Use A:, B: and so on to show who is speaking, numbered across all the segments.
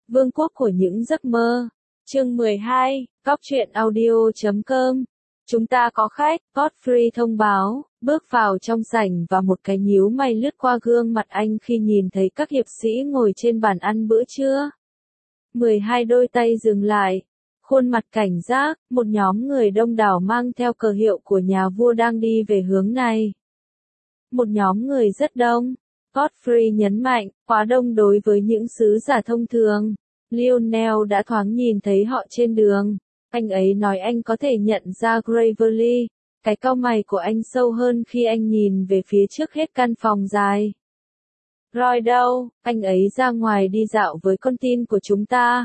A: Vương quốc của những giấc mơ. Chương 12, Góc truyện audio.com. Chúng ta có khách, Godfrey thông báo, bước vào trong sảnh và một cái nhíu mày lướt qua gương mặt anh khi nhìn thấy các hiệp sĩ ngồi trên bàn ăn bữa trưa. 12 đôi tay dừng lại. Khuôn mặt cảnh giác, một nhóm người đông đảo mang theo cờ hiệu của nhà vua đang đi về hướng này. Một nhóm người rất đông. Godfrey nhấn mạnh, quá đông đối với những sứ giả thông thường. Lionel đã thoáng nhìn thấy họ trên đường. Anh ấy nói anh có thể nhận ra Gravely. Cái cau mày của anh sâu hơn khi anh nhìn về phía trước hết căn phòng dài. Roy đâu? Anh ấy ra ngoài đi dạo với con tin của chúng ta.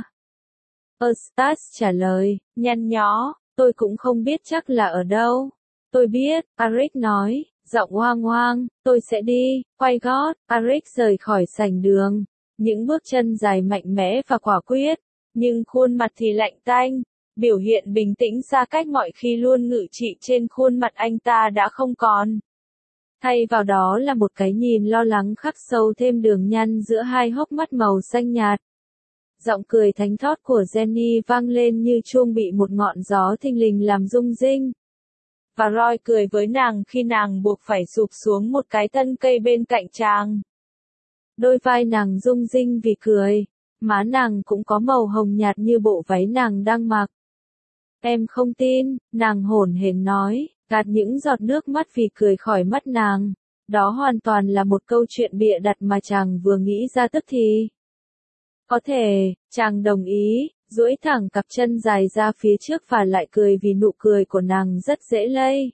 A: Eustace trả lời, nhăn nhó, tôi cũng không biết chắc là ở đâu. Tôi biết, Arik nói, giọng hoang hoang, tôi sẽ đi, quay gót. Arik rời khỏi sảnh đường. Những bước chân dài mạnh mẽ và quả quyết, nhưng khuôn mặt thì lạnh tanh. Biểu hiện bình tĩnh xa cách mọi khi luôn ngự trị trên khuôn mặt anh ta đã không còn. Thay vào đó là một cái nhìn lo lắng khắc sâu thêm đường nhăn giữa hai hốc mắt màu xanh nhạt. Giọng cười thánh thót của Jenny vang lên như chuông bị một ngọn gió thình lình làm rung rinh. Và Roy cười với nàng khi nàng buộc phải sụp xuống một cái thân cây bên cạnh chàng. Đôi vai nàng rung rinh vì cười, má nàng cũng có màu hồng nhạt như bộ váy nàng đang mặc. Em không tin, nàng hổn hển nói, gạt những giọt nước mắt vì cười khỏi mắt nàng. Đó hoàn toàn là một câu chuyện bịa đặt mà chàng vừa nghĩ ra tức thì. Có thể, chàng đồng ý, duỗi thẳng cặp chân dài ra phía trước và lại cười vì nụ cười của nàng rất dễ lây.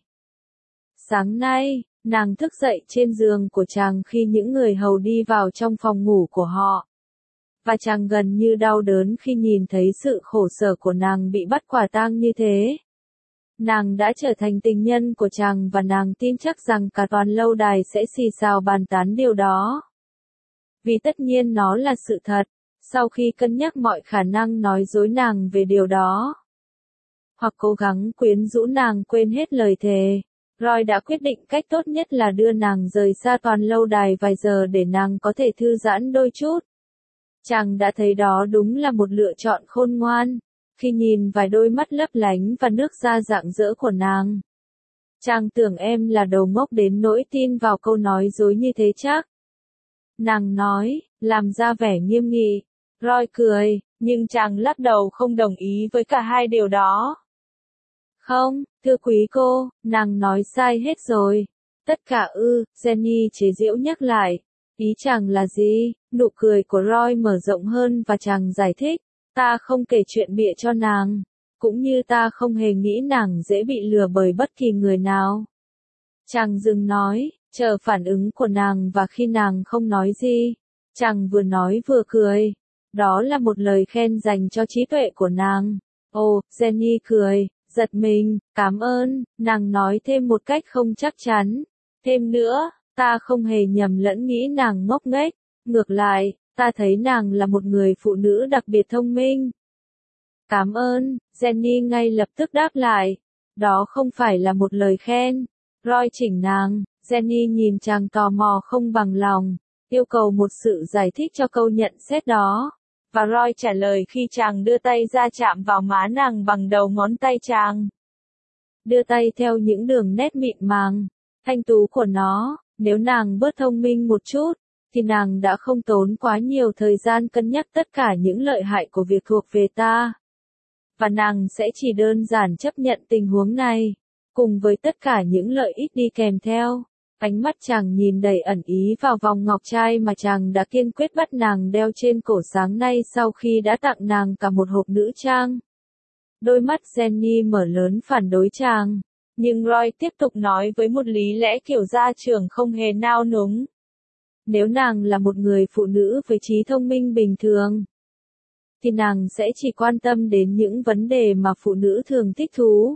A: Sáng nay, nàng thức dậy trên giường của chàng khi những người hầu đi vào trong phòng ngủ của họ. Và chàng gần như đau đớn khi nhìn thấy sự khổ sở của nàng bị bắt quả tang như thế. Nàng đã trở thành tình nhân của chàng và nàng tin chắc rằng cả toàn lâu đài sẽ xì xào bàn tán điều đó. Vì tất nhiên nó là sự thật, sau khi cân nhắc mọi khả năng nói dối nàng về điều đó. Hoặc cố gắng quyến rũ nàng quên hết lời thề. Roy đã quyết định cách tốt nhất là đưa nàng rời xa toàn lâu đài vài giờ để nàng có thể thư giãn đôi chút. Chàng đã thấy đó đúng là một lựa chọn khôn ngoan, khi nhìn vài đôi mắt lấp lánh và nước da rạng rỡ của nàng. Chàng tưởng em là đầu ngốc đến nỗi tin vào câu nói dối như thế chắc. Nàng nói, làm ra vẻ nghiêm nghị. Roy cười, nhưng chàng lắc đầu không đồng ý với cả hai điều đó. Không, thưa quý cô, nàng nói sai hết rồi. Tất cả Jenny chế giễu nhắc lại. Ý chàng là gì? Nụ cười của Roy mở rộng hơn và chàng giải thích. Ta không kể chuyện bịa cho nàng. Cũng như ta không hề nghĩ nàng dễ bị lừa bởi bất kỳ người nào. Chàng dừng nói, chờ phản ứng của nàng và khi nàng không nói gì. Chàng vừa nói vừa cười. Đó là một lời khen dành cho trí tuệ của nàng. Ồ, Jenny cười, giật mình, cảm ơn, nàng nói thêm một cách không chắc chắn. Thêm nữa, ta không hề nhầm lẫn nghĩ nàng ngốc nghếch, ngược lại, ta thấy nàng là một người phụ nữ đặc biệt thông minh. Cảm ơn, Jenny ngay lập tức đáp lại. Đó không phải là một lời khen. Roy chỉnh nàng, Jenny nhìn chàng tò mò không bằng lòng, yêu cầu một sự giải thích cho câu nhận xét đó. Và Roy trả lời khi chàng đưa tay ra chạm vào má nàng bằng đầu ngón tay chàng. Đưa tay theo những đường nét mịn màng, thanh tú của nó, nếu nàng bớt thông minh một chút, thì nàng đã không tốn quá nhiều thời gian cân nhắc tất cả những lợi hại của việc thuộc về ta. Và nàng sẽ chỉ đơn giản chấp nhận tình huống này, cùng với tất cả những lợi ích đi kèm theo. Ánh mắt chàng nhìn đầy ẩn ý vào vòng ngọc trai mà chàng đã kiên quyết bắt nàng đeo trên cổ sáng nay sau khi đã tặng nàng cả một hộp nữ trang. Đôi mắt Jenny mở lớn phản đối chàng, nhưng Roy tiếp tục nói với một lý lẽ kiểu gia trưởng không hề nao núng. Nếu nàng là một người phụ nữ với trí thông minh bình thường, thì nàng sẽ chỉ quan tâm đến những vấn đề mà phụ nữ thường thích thú,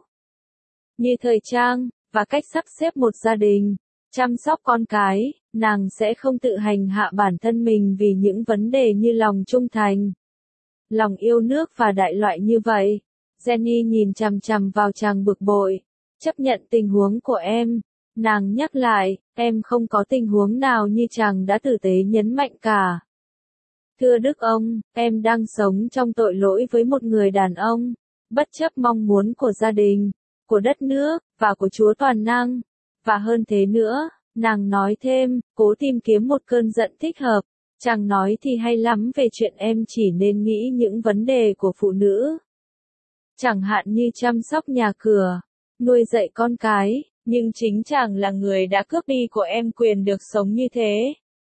A: như thời trang, và cách sắp xếp một gia đình. Chăm sóc con cái, nàng sẽ không tự hành hạ bản thân mình vì những vấn đề như lòng trung thành, lòng yêu nước và đại loại như vậy. Jenny nhìn chằm chằm vào chàng bực bội. Chấp nhận tình huống của em. Nàng nhắc lại, em không có tình huống nào như chàng đã tử tế nhấn mạnh cả. Thưa Đức ông, em đang sống trong tội lỗi với một người đàn ông, bất chấp mong muốn của gia đình, của đất nước, và của Chúa Toàn Năng. Và hơn thế nữa, nàng nói thêm, cố tìm kiếm một cơn giận thích hợp. Chàng nói thì hay lắm về chuyện em chỉ nên nghĩ những vấn đề của phụ nữ. Chẳng hạn như chăm sóc nhà cửa, nuôi dạy con cái, nhưng chính chàng là người đã cướp đi của em quyền được sống như thế.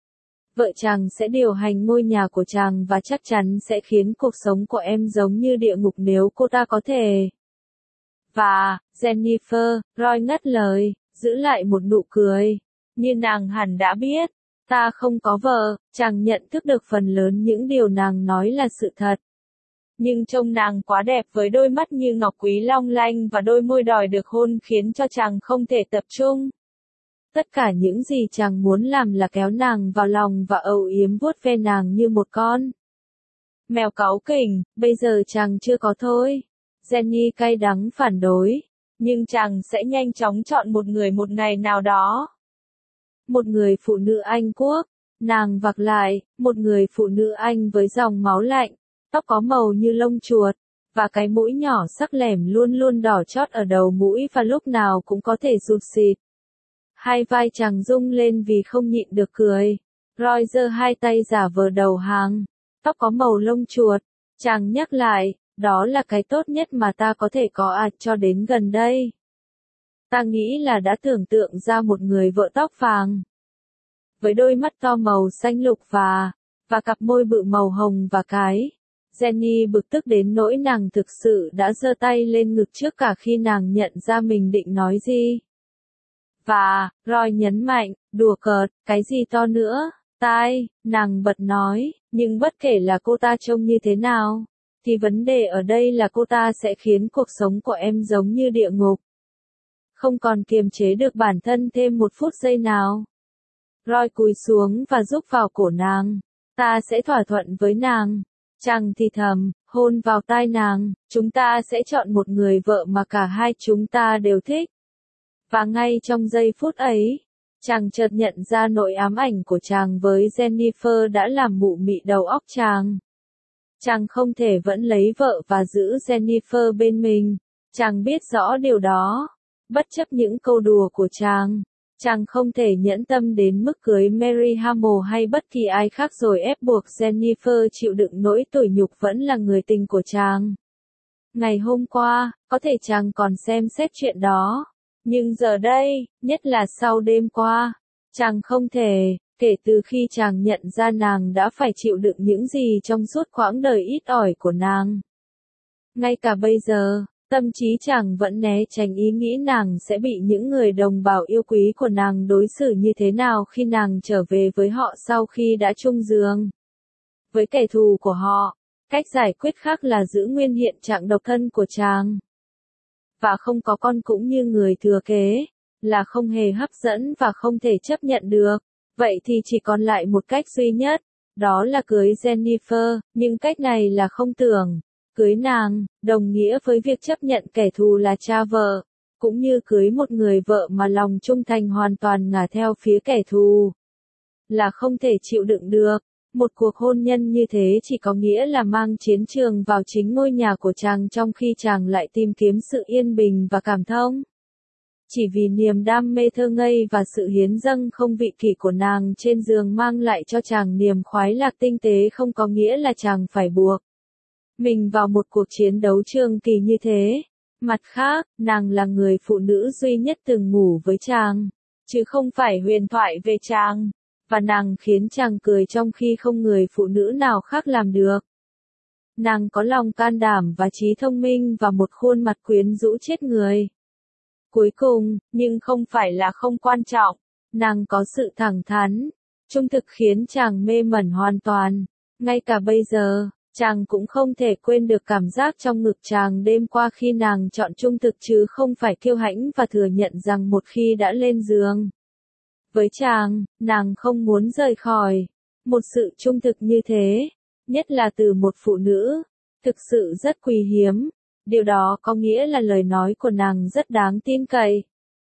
A: Vợ chàng sẽ điều hành ngôi nhà của chàng và chắc chắn sẽ khiến cuộc sống của em giống như địa ngục nếu cô ta có thể. Và, Jennifer, Roy ngắt lời, giữ lại một nụ cười. Như nàng hẳn đã biết, ta không có vợ, chàng nhận thức được phần lớn những điều nàng nói là sự thật. Nhưng trông nàng quá đẹp với đôi mắt như ngọc quý long lanh và đôi môi đòi được hôn khiến cho chàng không thể tập trung. Tất cả những gì chàng muốn làm là kéo nàng vào lòng và âu yếm vuốt ve nàng như một con mèo cáu kỉnh, bây giờ chàng chưa có thôi. Jenny cay đắng phản đối, nhưng chàng sẽ nhanh chóng chọn một ngày nào đó. Một người phụ nữ Anh Quốc, nàng vặc lại, một người phụ nữ Anh với dòng máu lạnh, tóc có màu như lông chuột, và cái mũi nhỏ sắc lẻm luôn luôn đỏ chót ở đầu mũi và lúc nào cũng có thể rụt xịt. Hai vai chàng rung lên vì không nhịn được cười. Roy giơ hai tay giả vờ đầu hàng. Tóc có màu lông chuột. Chàng nhắc lại, đó là cái tốt nhất mà ta có thể có cho đến gần đây. Ta nghĩ là đã tưởng tượng ra một người vợ tóc vàng. Với đôi mắt to màu xanh lục và cặp môi bự màu hồng và cái. Jenny bực tức đến nỗi nàng thực sự đã giơ tay lên ngực trước cả khi nàng nhận ra mình định nói gì. Và, Roy nhấn mạnh, đùa cợt, cái gì to nữa, tai, nàng bật nói, nhưng bất kể là cô ta trông như thế nào, thì vấn đề ở đây là cô ta sẽ khiến cuộc sống của em giống như địa ngục. Không còn kiềm chế được bản thân thêm một phút giây nào. Roy cúi xuống và rúc vào cổ nàng. Ta sẽ thỏa thuận với nàng. Chàng thì thầm, hôn vào tai nàng, chúng ta sẽ chọn một người vợ mà cả hai chúng ta đều thích. Và ngay trong giây phút ấy, chàng chợt nhận ra nỗi ám ảnh của chàng với Jennifer đã làm mụ mị đầu óc chàng. Chàng không thể vẫn lấy vợ và giữ Jennifer bên mình. Chàng biết rõ điều đó. Bất chấp những câu đùa của chàng, chàng không thể nhẫn tâm đến mức cưới Mary Hamill hay bất kỳ ai khác rồi ép buộc Jennifer chịu đựng nỗi tủi nhục vẫn là người tình của chàng. Ngày hôm qua, có thể chàng còn xem xét chuyện đó. Nhưng giờ đây, nhất là sau đêm qua, chàng không thể, kể từ khi chàng nhận ra nàng đã phải chịu đựng những gì trong suốt quãng đời ít ỏi của nàng. Ngay cả bây giờ, tâm trí chàng vẫn né tránh ý nghĩ nàng sẽ bị những người đồng bào yêu quý của nàng đối xử như thế nào khi nàng trở về với họ sau khi đã chung giường với kẻ thù của họ. Cách giải quyết khác là giữ nguyên hiện trạng độc thân của chàng. Và không có con cũng như người thừa kế, là không hề hấp dẫn và không thể chấp nhận được. Vậy thì chỉ còn lại một cách duy nhất, đó là cưới Jennifer, nhưng cách này là không tưởng. Cưới nàng, đồng nghĩa với việc chấp nhận kẻ thù là cha vợ, cũng như cưới một người vợ mà lòng trung thành hoàn toàn ngả theo phía kẻ thù. Là không thể chịu đựng được. Một cuộc hôn nhân như thế chỉ có nghĩa là mang chiến trường vào chính ngôi nhà của chàng trong khi chàng lại tìm kiếm sự yên bình và cảm thông. Chỉ vì niềm đam mê thơ ngây và sự hiến dâng không vị kỷ của nàng trên giường mang lại cho chàng niềm khoái lạc tinh tế không có nghĩa là chàng phải buộc mình vào một cuộc chiến đấu trường kỳ như thế. Mặt khác, nàng là người phụ nữ duy nhất từng ngủ với chàng, chứ không phải huyền thoại về chàng. Và nàng khiến chàng cười trong khi không người phụ nữ nào khác làm được. Nàng có lòng can đảm và trí thông minh và một khuôn mặt quyến rũ chết người. Cuối cùng, nhưng không phải là không quan trọng, nàng có sự thẳng thắn, trung thực khiến chàng mê mẩn hoàn toàn. Ngay cả bây giờ, chàng cũng không thể quên được cảm giác trong ngực chàng đêm qua khi nàng chọn trung thực chứ không phải kiêu hãnh và thừa nhận rằng một khi đã lên giường với chàng, nàng không muốn rời khỏi. Một sự trung thực như thế, nhất là từ một phụ nữ, thực sự rất quý hiếm. Điều đó có nghĩa là lời nói của nàng rất đáng tin cậy.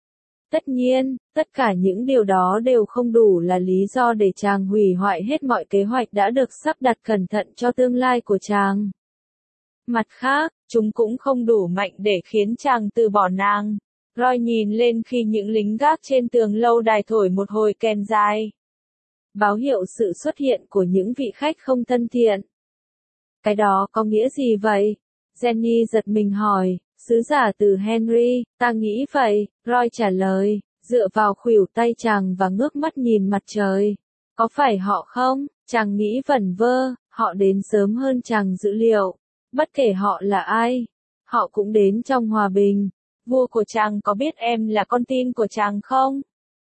A: Tất nhiên, tất cả những điều đó đều không đủ là lý do để chàng hủy hoại hết mọi kế hoạch đã được sắp đặt cẩn thận cho tương lai của chàng. Mặt khác, chúng cũng không đủ mạnh để khiến chàng từ bỏ nàng. Roy nhìn lên khi những lính gác trên tường lâu đài thổi một hồi kèn dài, báo hiệu sự xuất hiện của những vị khách không thân thiện. Cái đó có nghĩa gì vậy? Jenny giật mình hỏi. Sứ giả từ Henry, ta nghĩ vậy, Roy trả lời, dựa vào khuỷu tay chàng và ngước mắt nhìn mặt trời. Có phải họ không? Chàng nghĩ vẩn vơ, họ đến sớm hơn chàng dự liệu. Bất kể họ là ai, họ cũng đến trong hòa bình. Vua của chàng có biết em là con tin của chàng không?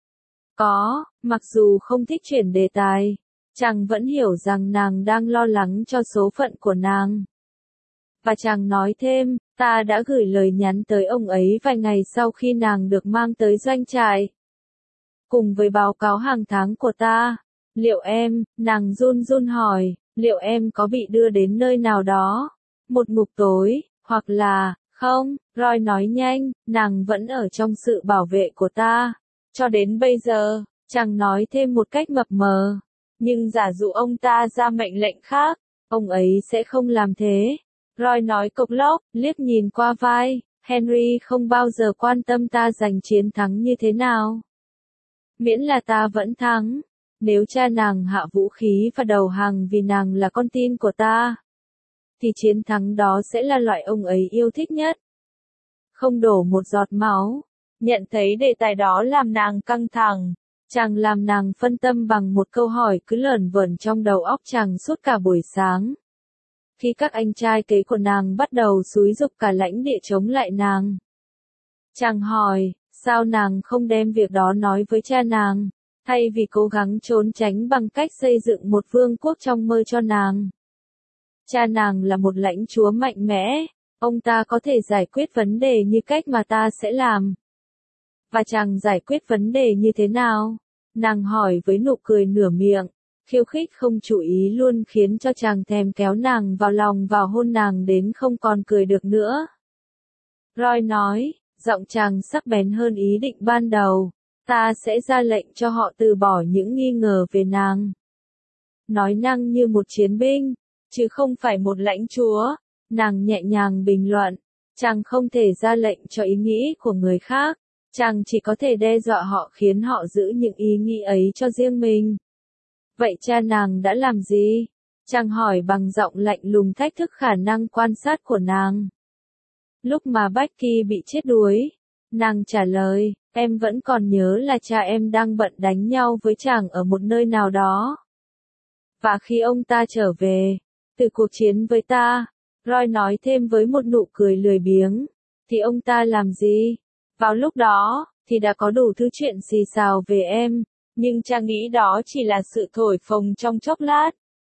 A: Có, mặc dù không thích chuyển đề tài, chàng vẫn hiểu rằng nàng đang lo lắng cho số phận của nàng. Và chàng nói thêm, ta đã gửi lời nhắn tới ông ấy vài ngày sau khi nàng được mang tới doanh trại. Cùng với báo cáo hàng tháng của ta, liệu em, nàng run run hỏi, liệu em có bị đưa đến nơi nào đó? Một ngục tối, hoặc là, không, Roy nói nhanh, nàng vẫn ở trong sự bảo vệ của ta. Cho đến bây giờ, chàng nói thêm một cách mập mờ. Nhưng giả dụ ông ta ra mệnh lệnh khác, ông ấy sẽ không làm thế. Roy nói cộc lốc, liếc nhìn qua vai, Henry không bao giờ quan tâm ta giành chiến thắng như thế nào. Miễn là ta vẫn thắng. Nếu cha nàng hạ vũ khí và đầu hàng vì nàng là con tin của ta, thì chiến thắng đó sẽ là loại ông ấy yêu thích nhất. Không đổ một giọt máu. Nhận thấy đề tài đó làm nàng căng thẳng, chàng làm nàng phân tâm bằng một câu hỏi cứ lởn vởn trong đầu óc chàng suốt cả buổi sáng. Khi các anh trai kế của nàng bắt đầu xúi giục cả lãnh địa chống lại nàng, chàng hỏi, sao nàng không đem việc đó nói với cha nàng, thay vì cố gắng trốn tránh bằng cách xây dựng một vương quốc trong mơ cho nàng. Cha nàng là một lãnh chúa mạnh mẽ, ông ta có thể giải quyết vấn đề như cách mà ta sẽ làm. Và chàng giải quyết vấn đề như thế nào? Nàng hỏi với nụ cười nửa miệng, khiêu khích không chú ý luôn khiến cho chàng thèm kéo nàng vào lòng và hôn nàng đến không còn cười được nữa. Roy nói, giọng chàng sắc bén hơn ý định ban đầu, ta sẽ ra lệnh cho họ từ bỏ những nghi ngờ về nàng. Nói năng như một chiến binh, chứ không phải một lãnh chúa, nàng nhẹ nhàng bình luận, chàng không thể ra lệnh cho ý nghĩ của người khác. Chàng chỉ có thể đe dọa họ khiến họ giữ những ý nghĩ ấy cho riêng mình. Vậy cha nàng đã làm gì? Chàng hỏi bằng giọng lạnh lùng thách thức khả năng quan sát của nàng. Lúc mà Becky bị chết đuối, nàng trả lời, em vẫn còn nhớ là cha em đang bận đánh nhau với chàng ở một nơi nào đó. Và khi ông ta trở về, từ cuộc chiến với ta, Roy nói thêm với một nụ cười lười biếng, thì ông ta làm gì? Vào lúc đó, thì đã có đủ thứ chuyện xì xào về em, nhưng cha nghĩ đó chỉ là sự thổi phồng trong chốc lát.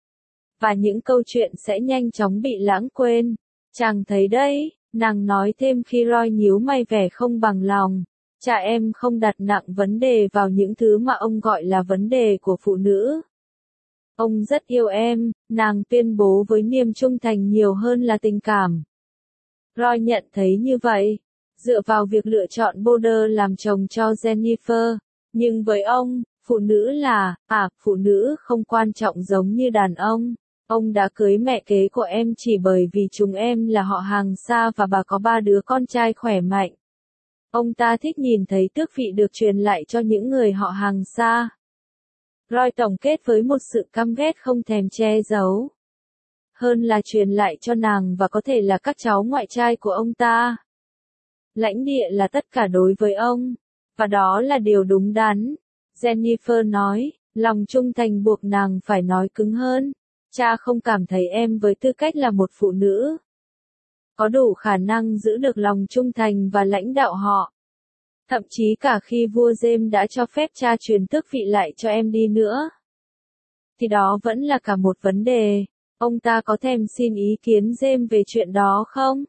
A: Và những câu chuyện sẽ nhanh chóng bị lãng quên. Chàng thấy đấy, nàng nói thêm khi Roy nhíu mày vẻ không bằng lòng. Cha em không đặt nặng vấn đề vào những thứ mà ông gọi là vấn đề của phụ nữ. Ông rất yêu em, nàng tuyên bố với niềm trung thành nhiều hơn là tình cảm. Roy nhận thấy như vậy. Dựa vào việc lựa chọn Boulder làm chồng cho Jennifer, nhưng với ông, phụ nữ là, phụ nữ không quan trọng giống như đàn ông. Ông đã cưới mẹ kế của em chỉ bởi vì chúng em là họ hàng xa và bà có 3 đứa con trai khỏe mạnh. Ông ta thích nhìn thấy tước vị được truyền lại cho những người họ hàng xa. Roy tổng kết với một sự căm ghét không thèm che giấu. Hơn là truyền lại cho nàng và có thể là các cháu ngoại trai của ông ta. Lãnh địa là tất cả đối với ông, và đó là điều đúng đắn. Jennifer nói, lòng trung thành buộc nàng phải nói cứng hơn. Cha không cảm thấy em với tư cách là một phụ nữ có đủ khả năng giữ được lòng trung thành và lãnh đạo họ. Thậm chí cả khi vua James đã cho phép cha truyền tước vị lại cho em đi nữa, thì đó vẫn là cả một vấn đề. Ông ta có thèm xin ý kiến James về chuyện đó không?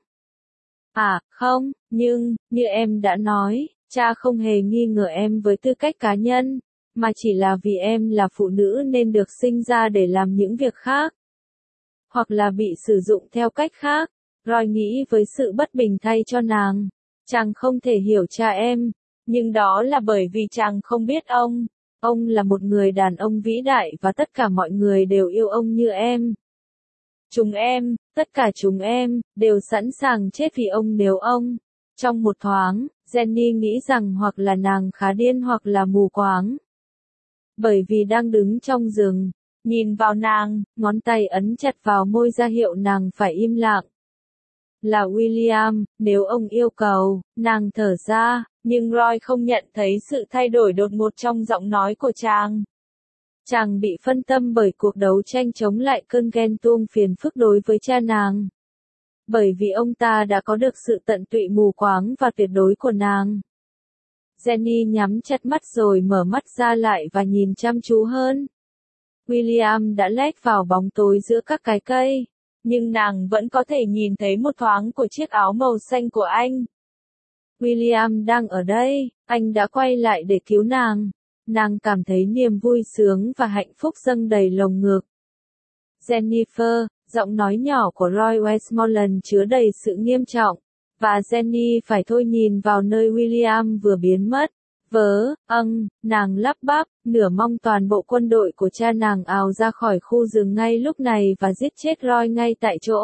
A: Không, nhưng, như em đã nói, cha không hề nghi ngờ em với tư cách cá nhân, mà chỉ là vì em là phụ nữ nên được sinh ra để làm những việc khác. Hoặc là bị sử dụng theo cách khác. Roy nghĩ với sự bất bình thay cho nàng. Chàng không thể hiểu cha em, Nhưng đó là bởi vì chàng không biết ông. Ông là một người đàn ông vĩ đại và tất cả mọi người đều yêu ông như em. Chúng em, tất cả chúng em, đều sẵn sàng chết vì ông nếu ông. Trong một thoáng, Jenny nghĩ rằng hoặc là nàng khá điên hoặc là mù quáng. Bởi vì đang đứng trong rừng, nhìn vào nàng, ngón tay ấn chặt vào môi ra hiệu nàng phải im lặng. Là William, nếu ông yêu cầu, nàng thở ra, nhưng Roy không nhận thấy sự thay đổi đột ngột trong giọng nói của chàng. Chàng bị phân tâm bởi cuộc đấu tranh chống lại cơn ghen tuông phiền phức đối với cha nàng. Bởi vì ông ta đã có được sự tận tụy mù quáng và tuyệt đối của nàng. Jenny nhắm chặt mắt rồi mở mắt ra lại và nhìn chăm chú hơn. William đã lách vào bóng tối giữa các cái cây, nhưng nàng vẫn có thể nhìn thấy một thoáng của chiếc áo màu xanh của anh. William đang ở đây, anh đã quay lại để cứu nàng. Nàng cảm thấy niềm vui sướng và hạnh phúc dâng đầy lồng ngực. Jennifer, giọng nói nhỏ của Roy Westmoreland chứa đầy sự nghiêm trọng, và Jenny phải thôi nhìn vào nơi William vừa biến mất. Nàng lắp bắp, nửa mong toàn bộ quân đội của cha nàng ào ra khỏi khu rừng ngay lúc này và giết chết Roy ngay tại chỗ.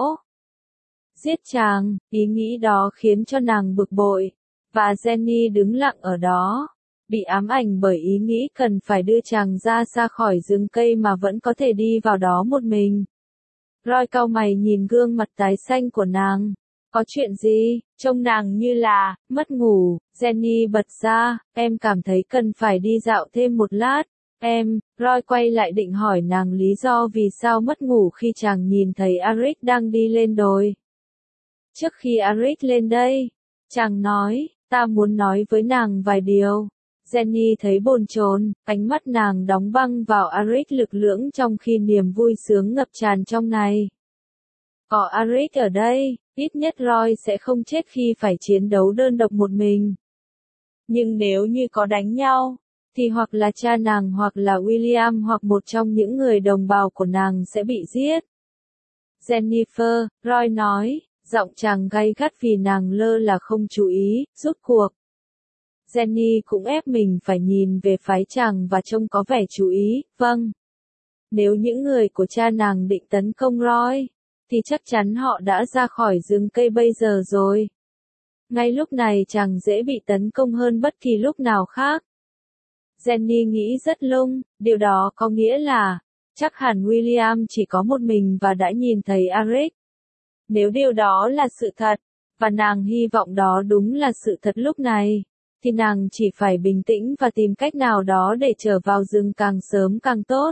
A: Giết chàng, ý nghĩ đó khiến cho nàng bực bội, và Jenny đứng lặng ở đó, bị ám ảnh bởi ý nghĩ cần phải đưa chàng ra xa khỏi rừng cây mà vẫn có thể đi vào đó một mình. Roy cau mày nhìn gương mặt tái xanh của nàng. Có chuyện gì? Trông nàng như là mất ngủ. Jenny bật ra, em cảm thấy cần phải đi dạo thêm một lát. Roy quay lại định hỏi nàng lý do vì sao mất ngủ khi chàng nhìn thấy Eric đang đi lên đồi. Trước khi Eric lên đây, chàng nói, ta muốn nói với nàng vài điều. Jenny thấy bồn chồn, ánh mắt nàng đóng băng vào Eric lực lưỡng trong khi niềm vui sướng ngập tràn trong này. Có Eric ở đây, ít nhất Roy sẽ không chết khi phải chiến đấu đơn độc một mình. Nhưng nếu như có đánh nhau, thì hoặc là cha nàng hoặc là William hoặc một trong những người đồng bào của nàng sẽ bị giết. Jennifer, Roy nói, giọng chàng gay gắt vì nàng lơ là không chú ý, rút cuộc. Jenny cũng ép mình phải nhìn về phái chàng và trông có vẻ chú ý, vâng. Nếu những người của cha nàng định tấn công Roy, thì chắc chắn họ đã ra khỏi rừng cây bây giờ rồi. Ngay lúc này chàng dễ bị tấn công hơn bất kỳ lúc nào khác. Jenny nghĩ rất lung, điều đó có nghĩa là, chắc hẳn William chỉ có một mình và đã nhìn thấy Eric. Nếu điều đó là sự thật, và nàng hy vọng đó đúng là sự thật lúc này, thì nàng chỉ phải bình tĩnh và tìm cách nào đó để trở vào rừng càng sớm càng tốt.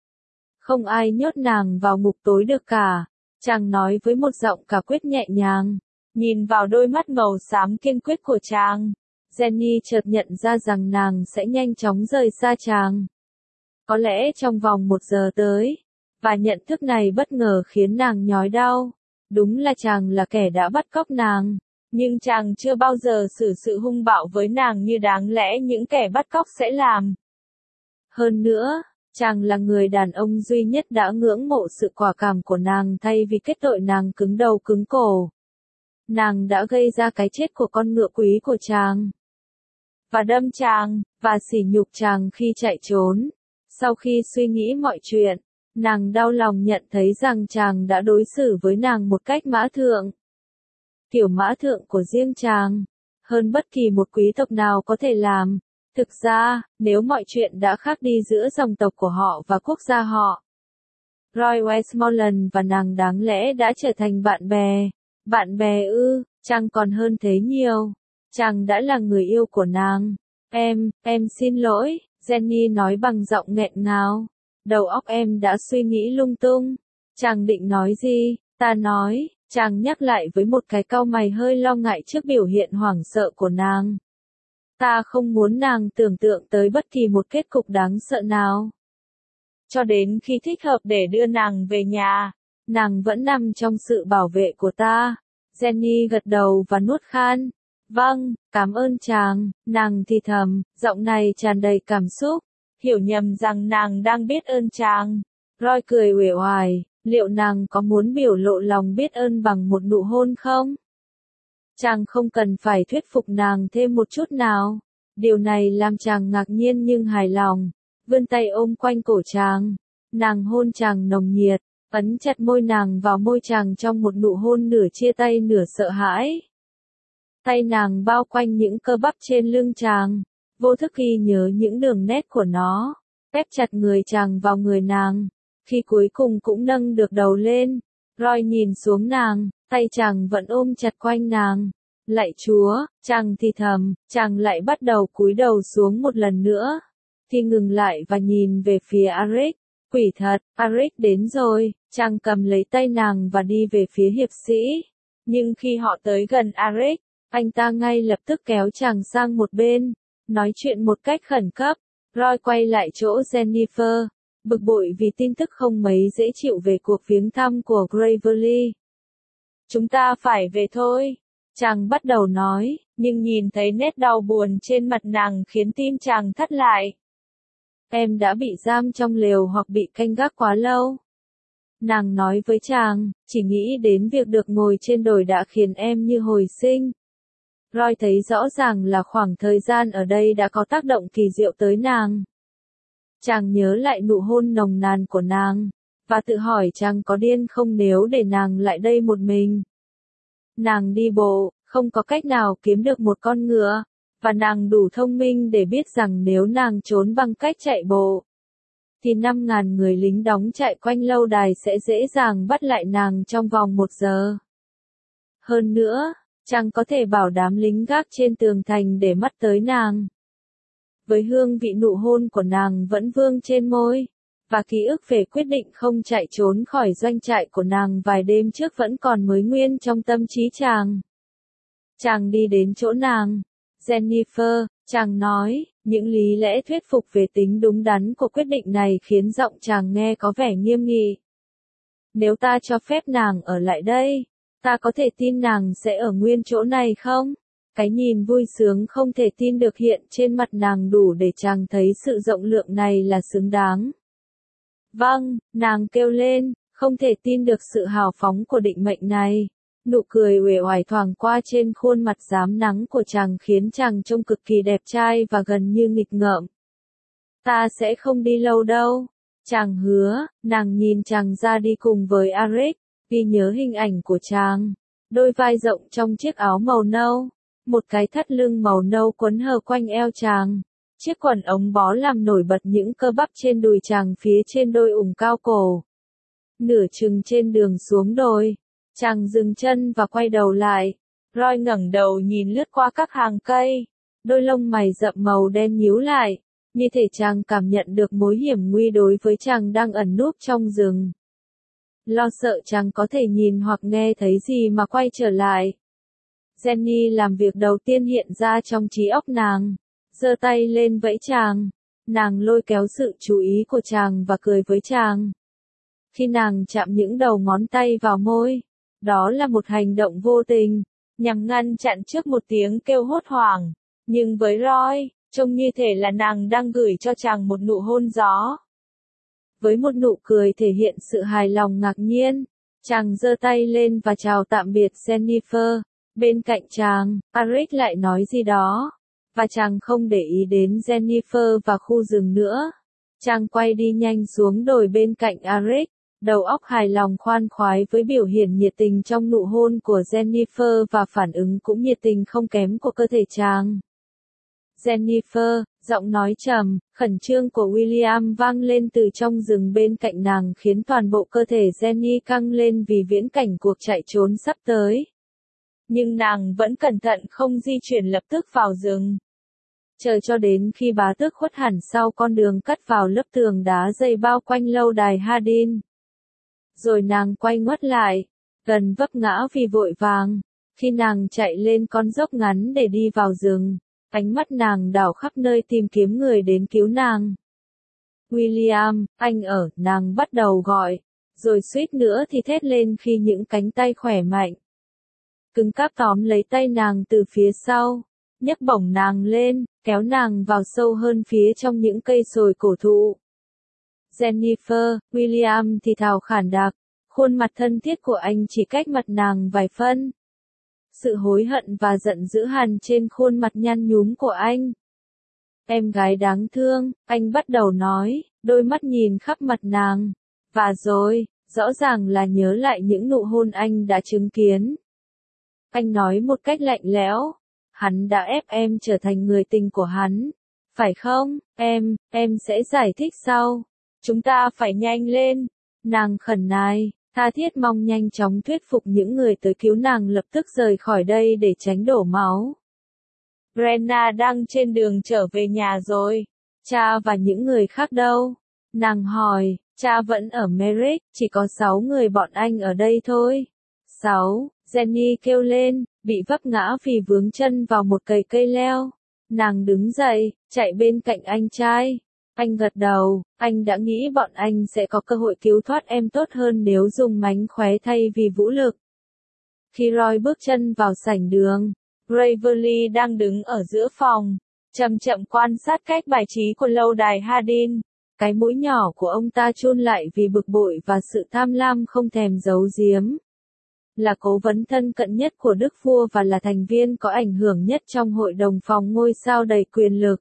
A: Không ai nhốt nàng vào ngục tối được cả, chàng nói với một giọng cả quyết nhẹ nhàng. Nhìn vào đôi mắt màu xám kiên quyết của chàng, Jenny chợt nhận ra rằng nàng sẽ nhanh chóng rời xa chàng. Có lẽ trong vòng 1 giờ tới, và nhận thức này bất ngờ khiến nàng nhói đau. Đúng là chàng là kẻ đã bắt cóc nàng, nhưng chàng chưa bao giờ xử sự hung bạo với nàng như đáng lẽ những kẻ bắt cóc sẽ làm. Hơn nữa, chàng là người đàn ông duy nhất đã ngưỡng mộ sự quả cảm của nàng thay vì kết tội nàng cứng đầu cứng cổ. Nàng đã gây ra cái chết của con ngựa quý của chàng, và đâm chàng, và sỉ nhục chàng khi chạy trốn. Sau khi suy nghĩ mọi chuyện, nàng đau lòng nhận thấy rằng chàng đã đối xử với nàng một cách mã thượng. Kiểu mã thượng của riêng chàng, hơn bất kỳ một quý tộc nào có thể làm. Thực ra, nếu mọi chuyện đã khác đi giữa dòng tộc của họ và quốc gia họ, Roy Westmoreland và nàng đáng lẽ đã trở thành bạn bè. Bạn bè ư, chàng còn hơn thế nhiều. Chàng đã là người yêu của nàng. Em xin lỗi, Jenny nói bằng giọng nghẹn ngào. Đầu óc em đã suy nghĩ lung tung. Chàng định nói gì? Ta nói, chàng nhắc lại với một cái cau mày hơi lo ngại trước biểu hiện hoảng sợ của nàng. Ta không muốn nàng tưởng tượng tới bất kỳ một kết cục đáng sợ nào. Cho đến khi thích hợp để đưa nàng về nhà, nàng vẫn nằm trong sự bảo vệ của ta. Jenny gật đầu và nuốt khan. Vâng, cảm ơn chàng, nàng thì thầm, giọng này tràn đầy cảm xúc. Hiểu nhầm rằng nàng đang biết ơn chàng. Roy cười uể oải, liệu nàng có muốn biểu lộ lòng biết ơn bằng một nụ hôn không? Chàng không cần phải thuyết phục nàng thêm một chút nào. Điều này làm chàng ngạc nhiên nhưng hài lòng, vươn tay ôm quanh cổ chàng. Nàng hôn chàng nồng nhiệt, ấn chặt môi nàng vào môi chàng trong một nụ hôn nửa chia tay nửa sợ hãi. Tay nàng bao quanh những cơ bắp trên lưng chàng, vô thức ghi nhớ những đường nét của nó, ép chặt người chàng vào người nàng. Khi cuối cùng cũng nâng được đầu lên, Roy nhìn xuống nàng, tay chàng vẫn ôm chặt quanh nàng. Lạy Chúa, chàng thì thầm, chàng lại bắt đầu cúi đầu xuống một lần nữa. Thì ngừng lại và nhìn về phía Arik. Quỷ thật, Arik đến rồi, chàng cầm lấy tay nàng và đi về phía hiệp sĩ. Nhưng khi họ tới gần Arik, anh ta ngay lập tức kéo chàng sang một bên, nói chuyện một cách khẩn cấp. Roy quay lại chỗ Jennifer, bực bội vì tin tức không mấy dễ chịu về cuộc viếng thăm của Gravely. Chúng ta phải về thôi, chàng bắt đầu nói, nhưng nhìn thấy nét đau buồn trên mặt nàng khiến tim chàng thắt lại. Em đã bị giam trong lều hoặc bị canh gác quá lâu. Nàng nói với chàng, chỉ nghĩ đến việc được ngồi trên đồi đã khiến em như hồi sinh. Roy thấy rõ ràng là khoảng thời gian ở đây đã có tác động kỳ diệu tới nàng. Chàng nhớ lại nụ hôn nồng nàn của nàng, và tự hỏi chàng có điên không nếu để nàng lại đây một mình. Nàng đi bộ, không có cách nào kiếm được một con ngựa, và nàng đủ thông minh để biết rằng nếu nàng trốn bằng cách chạy bộ, thì 5.000 người lính đóng trại quanh lâu đài sẽ dễ dàng bắt lại nàng trong vòng 1 giờ. Hơn nữa, chàng có thể bảo đám lính gác trên tường thành để mắt tới nàng. Với hương vị nụ hôn của nàng vẫn vương trên môi, và ký ức về quyết định không chạy trốn khỏi doanh trại của nàng vài đêm trước vẫn còn mới nguyên trong tâm trí chàng. Chàng đi đến chỗ nàng. Jennifer, chàng nói, những lý lẽ thuyết phục về tính đúng đắn của quyết định này khiến giọng chàng nghe có vẻ nghiêm nghị. Nếu ta cho phép nàng ở lại đây, ta có thể tin nàng sẽ ở nguyên chỗ này không? Cái nhìn vui sướng không thể tin được hiện trên mặt nàng đủ để chàng thấy sự rộng lượng này là xứng đáng. Vâng, nàng kêu lên, không thể tin được sự hào phóng của định mệnh này. Nụ cười uể oải thoảng qua trên khuôn mặt rám nắng của chàng khiến chàng trông cực kỳ đẹp trai và gần như nghịch ngợm. Ta sẽ không đi lâu đâu. Chàng hứa, nàng nhìn chàng ra đi cùng với Arik, ghi nhớ hình ảnh của chàng. Đôi vai rộng trong chiếc áo màu nâu, một cái thắt lưng màu nâu quấn hờ quanh eo chàng. Chiếc quần ống bó làm nổi bật những cơ bắp trên đùi chàng phía trên đôi ủng cao cổ. Nửa chừng trên đường xuống đồi, chàng dừng chân và quay đầu lại. Roy ngẩng đầu nhìn lướt qua các hàng cây. Đôi lông mày rậm màu đen nhíu lại, như thể chàng cảm nhận được mối hiểm nguy đối với chàng đang ẩn núp trong rừng. Lo sợ chàng có thể nhìn hoặc nghe thấy gì mà quay trở lại. Jenny làm việc đầu tiên hiện ra trong trí óc nàng. Giơ tay lên vẫy chàng. Nàng lôi kéo sự chú ý của chàng và cười với chàng. Khi nàng chạm những đầu ngón tay vào môi, đó là một hành động vô tình, nhằm ngăn chặn trước một tiếng kêu hốt hoảng. Nhưng với Roy, trông như thể là nàng đang gửi cho chàng một nụ hôn gió. Với một nụ cười thể hiện sự hài lòng ngạc nhiên, chàng giơ tay lên và chào tạm biệt Jennifer. Bên cạnh chàng, Arik lại nói gì đó, và chàng không để ý đến Jennifer và khu rừng nữa. Chàng quay đi nhanh xuống đồi bên cạnh Arik, đầu óc hài lòng khoan khoái với biểu hiện nhiệt tình trong nụ hôn của Jennifer và phản ứng cũng nhiệt tình không kém của cơ thể chàng. Jennifer, giọng nói trầm, khẩn trương của William vang lên từ trong rừng bên cạnh nàng khiến toàn bộ cơ thể Jenny căng lên vì viễn cảnh cuộc chạy trốn sắp tới. Nhưng nàng vẫn cẩn thận không di chuyển lập tức vào rừng. Chờ cho đến khi bá tước khuất hẳn sau con đường cắt vào lớp tường đá dày bao quanh lâu đài Hardin. Rồi nàng quay ngoắt lại, gần vấp ngã vì vội vàng. Khi nàng chạy lên con dốc ngắn để đi vào rừng, ánh mắt nàng đảo khắp nơi tìm kiếm người đến cứu nàng. William, anh ở, nàng bắt đầu gọi, rồi suýt nữa thì thét lên khi những cánh tay khỏe mạnh cứng cáp tóm lấy tay nàng từ phía sau, nhấc bổng nàng lên, kéo nàng vào sâu hơn phía trong những cây sồi cổ thụ. Jennifer, William thì thào khản đặc, khuôn mặt thân thiết của anh chỉ cách mặt nàng vài phân. Sự hối hận và giận dữ hằn trên khuôn mặt nhăn nhúm của anh. em gái đáng thương, anh bắt đầu nói, đôi mắt nhìn khắp mặt nàng. Và rồi, rõ ràng là nhớ lại những nụ hôn anh đã chứng kiến. Anh nói một cách lạnh lẽo, hắn đã ép em trở thành người tình của hắn. Phải không, em sẽ giải thích sau. Chúng ta phải nhanh lên. Nàng khẩn nài, tha thiết mong nhanh chóng thuyết phục những người tới cứu nàng lập tức rời khỏi đây để tránh đổ máu. Brenna đang trên đường trở về nhà rồi. Cha và những người khác đâu? Nàng hỏi, cha vẫn ở Merrick, chỉ có 6 người bọn anh ở đây thôi. 6, Jenny kêu lên, bị vấp ngã vì vướng chân vào một cây leo. Nàng đứng dậy, chạy bên cạnh anh trai. Anh gật đầu, anh đã nghĩ bọn anh sẽ có cơ hội cứu thoát em tốt hơn nếu dùng mánh khóe thay vì vũ lực. Khi Roy bước chân vào sảnh đường, Gravely đang đứng ở giữa phòng, chậm chậm quan sát cách bài trí của lâu đài Hardin. Cái mũi nhỏ của ông ta chun lại vì bực bội và sự tham lam không thèm giấu giếm. Là cố vấn thân cận nhất của đức vua và là thành viên có ảnh hưởng nhất trong hội đồng phòng ngôi sao đầy quyền lực.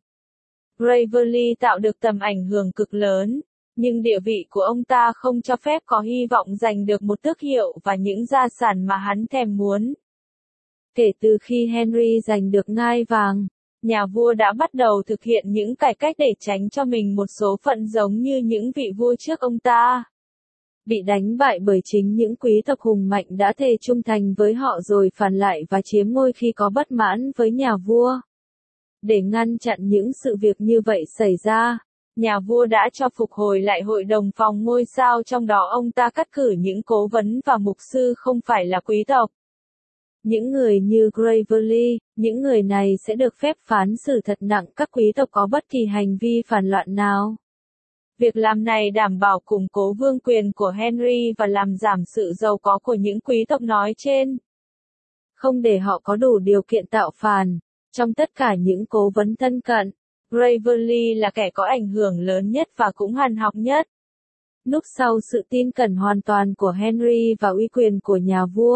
A: Gravely tạo được tầm ảnh hưởng cực lớn, nhưng địa vị của ông ta không cho phép có hy vọng giành được một tước hiệu và những gia sản mà hắn thèm muốn. Kể từ khi Henry giành được ngai vàng, nhà vua đã bắt đầu thực hiện những cải cách để tránh cho mình một số phận giống như những vị vua trước ông ta. Bị đánh bại bởi chính những quý tộc hùng mạnh đã thề trung thành với họ rồi phản lại và chiếm ngôi khi có bất mãn với nhà vua. Để ngăn chặn những sự việc như vậy xảy ra, nhà vua đã cho phục hồi lại hội đồng phòng ngôi sao, trong đó ông ta cắt cử những cố vấn và mục sư không phải là quý tộc. Những người như Gravely, những người này sẽ được phép phán xử thật nặng các quý tộc có bất kỳ hành vi phản loạn nào. Việc làm này đảm bảo củng cố vương quyền của Henry và làm giảm sự giàu có của những quý tộc nói trên. Không để họ có đủ điều kiện tạo phản. Trong tất cả những cố vấn thân cận, Gravely là kẻ có ảnh hưởng lớn nhất và cũng hằn học nhất. Núp sau sự tin cẩn hoàn toàn của Henry và uy quyền của nhà vua,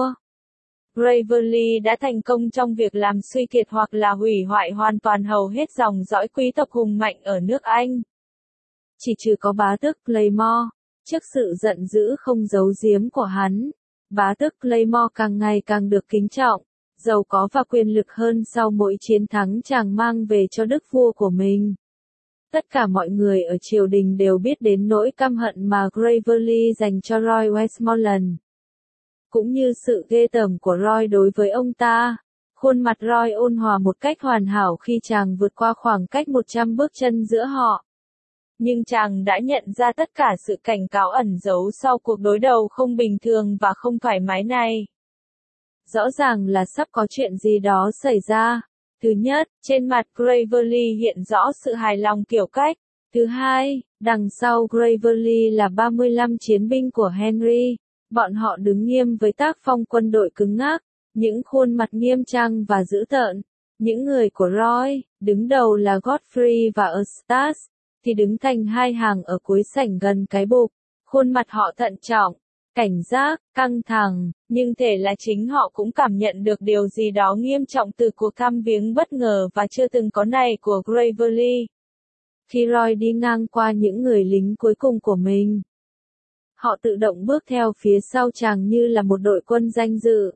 A: Gravely đã thành công trong việc làm suy kiệt hoặc là hủy hoại hoàn toàn hầu hết dòng dõi quý tộc hùng mạnh ở nước Anh. Chỉ trừ có bá tước Claymore, trước sự giận dữ không giấu giếm của hắn, bá tước Claymore càng ngày càng được kính trọng, giàu có và quyền lực hơn sau mỗi chiến thắng chàng mang về cho đức vua của mình. Tất cả mọi người ở triều đình đều biết đến nỗi căm hận mà Gravely dành cho Roy Westmoreland, cũng như sự ghê tởm của Roy đối với ông ta. Khuôn mặt Roy ôn hòa một cách hoàn hảo khi chàng vượt qua khoảng cách 100 bước chân giữa họ. Nhưng chàng đã nhận ra tất cả sự cảnh cáo ẩn giấu sau cuộc đối đầu không bình thường và không thoải mái này. Rõ ràng là sắp có chuyện gì đó xảy ra. Thứ nhất, trên mặt Gravely hiện rõ sự hài lòng kiểu cách. Thứ hai, đằng sau Gravely là 35 chiến binh của Henry. Bọn họ đứng nghiêm với tác phong quân đội cứng ngắc, những khuôn mặt nghiêm trang và dữ tợn. Những người của Roy, đứng đầu là Godfrey và Eustace, thì đứng thành hai hàng ở cuối sảnh gần cái bục. Khuôn mặt họ thận trọng, cảnh giác, căng thẳng, nhưng thể là chính họ cũng cảm nhận được điều gì đó nghiêm trọng từ cuộc thăm viếng bất ngờ và chưa từng có này của Gravely. Khi Roy đi ngang qua những người lính cuối cùng của mình, họ tự động bước theo phía sau chàng như là một đội quân danh dự.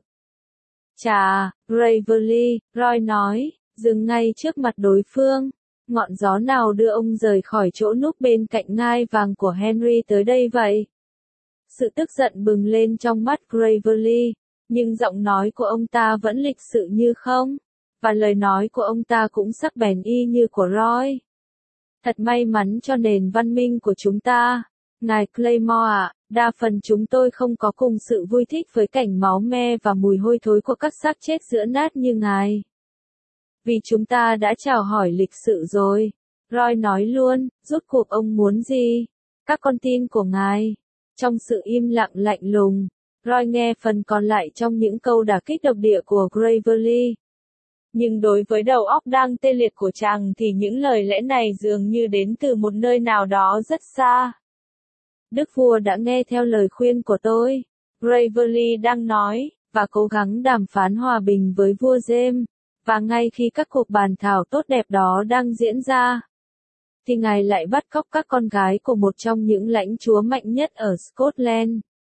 A: Chà, Gravely, Roy nói, dừng ngay trước mặt đối phương. Ngọn gió nào đưa ông rời khỏi chỗ núp bên cạnh ngai vàng của Henry tới đây vậy? Sự tức giận bừng lên trong mắt Gravely, nhưng giọng nói của ông ta vẫn lịch sự như không, và lời nói của ông ta cũng sắc bén y như của Roy. Thật may mắn cho nền văn minh của chúng ta, ngài Claymore ạ, đa phần chúng tôi không có cùng sự vui thích với cảnh máu me và mùi hôi thối của các xác chết giữa nát như ngài. Vì chúng ta đã chào hỏi lịch sự rồi. Roy nói luôn, rốt cuộc ông muốn gì? Các con tin của ngài. Trong sự im lặng lạnh lùng, Roy nghe phần còn lại trong những câu đả kích độc địa của Gravely. Nhưng đối với đầu óc đang tê liệt của chàng thì những lời lẽ này dường như đến từ một nơi nào đó rất xa. Đức vua đã nghe theo lời khuyên của tôi, Gravely đang nói, và cố gắng đàm phán hòa bình với vua James. Và ngay khi các cuộc bàn thảo tốt đẹp đó đang diễn ra, thì ngài lại bắt cóc các con gái của một trong những lãnh chúa mạnh nhất ở Scotland.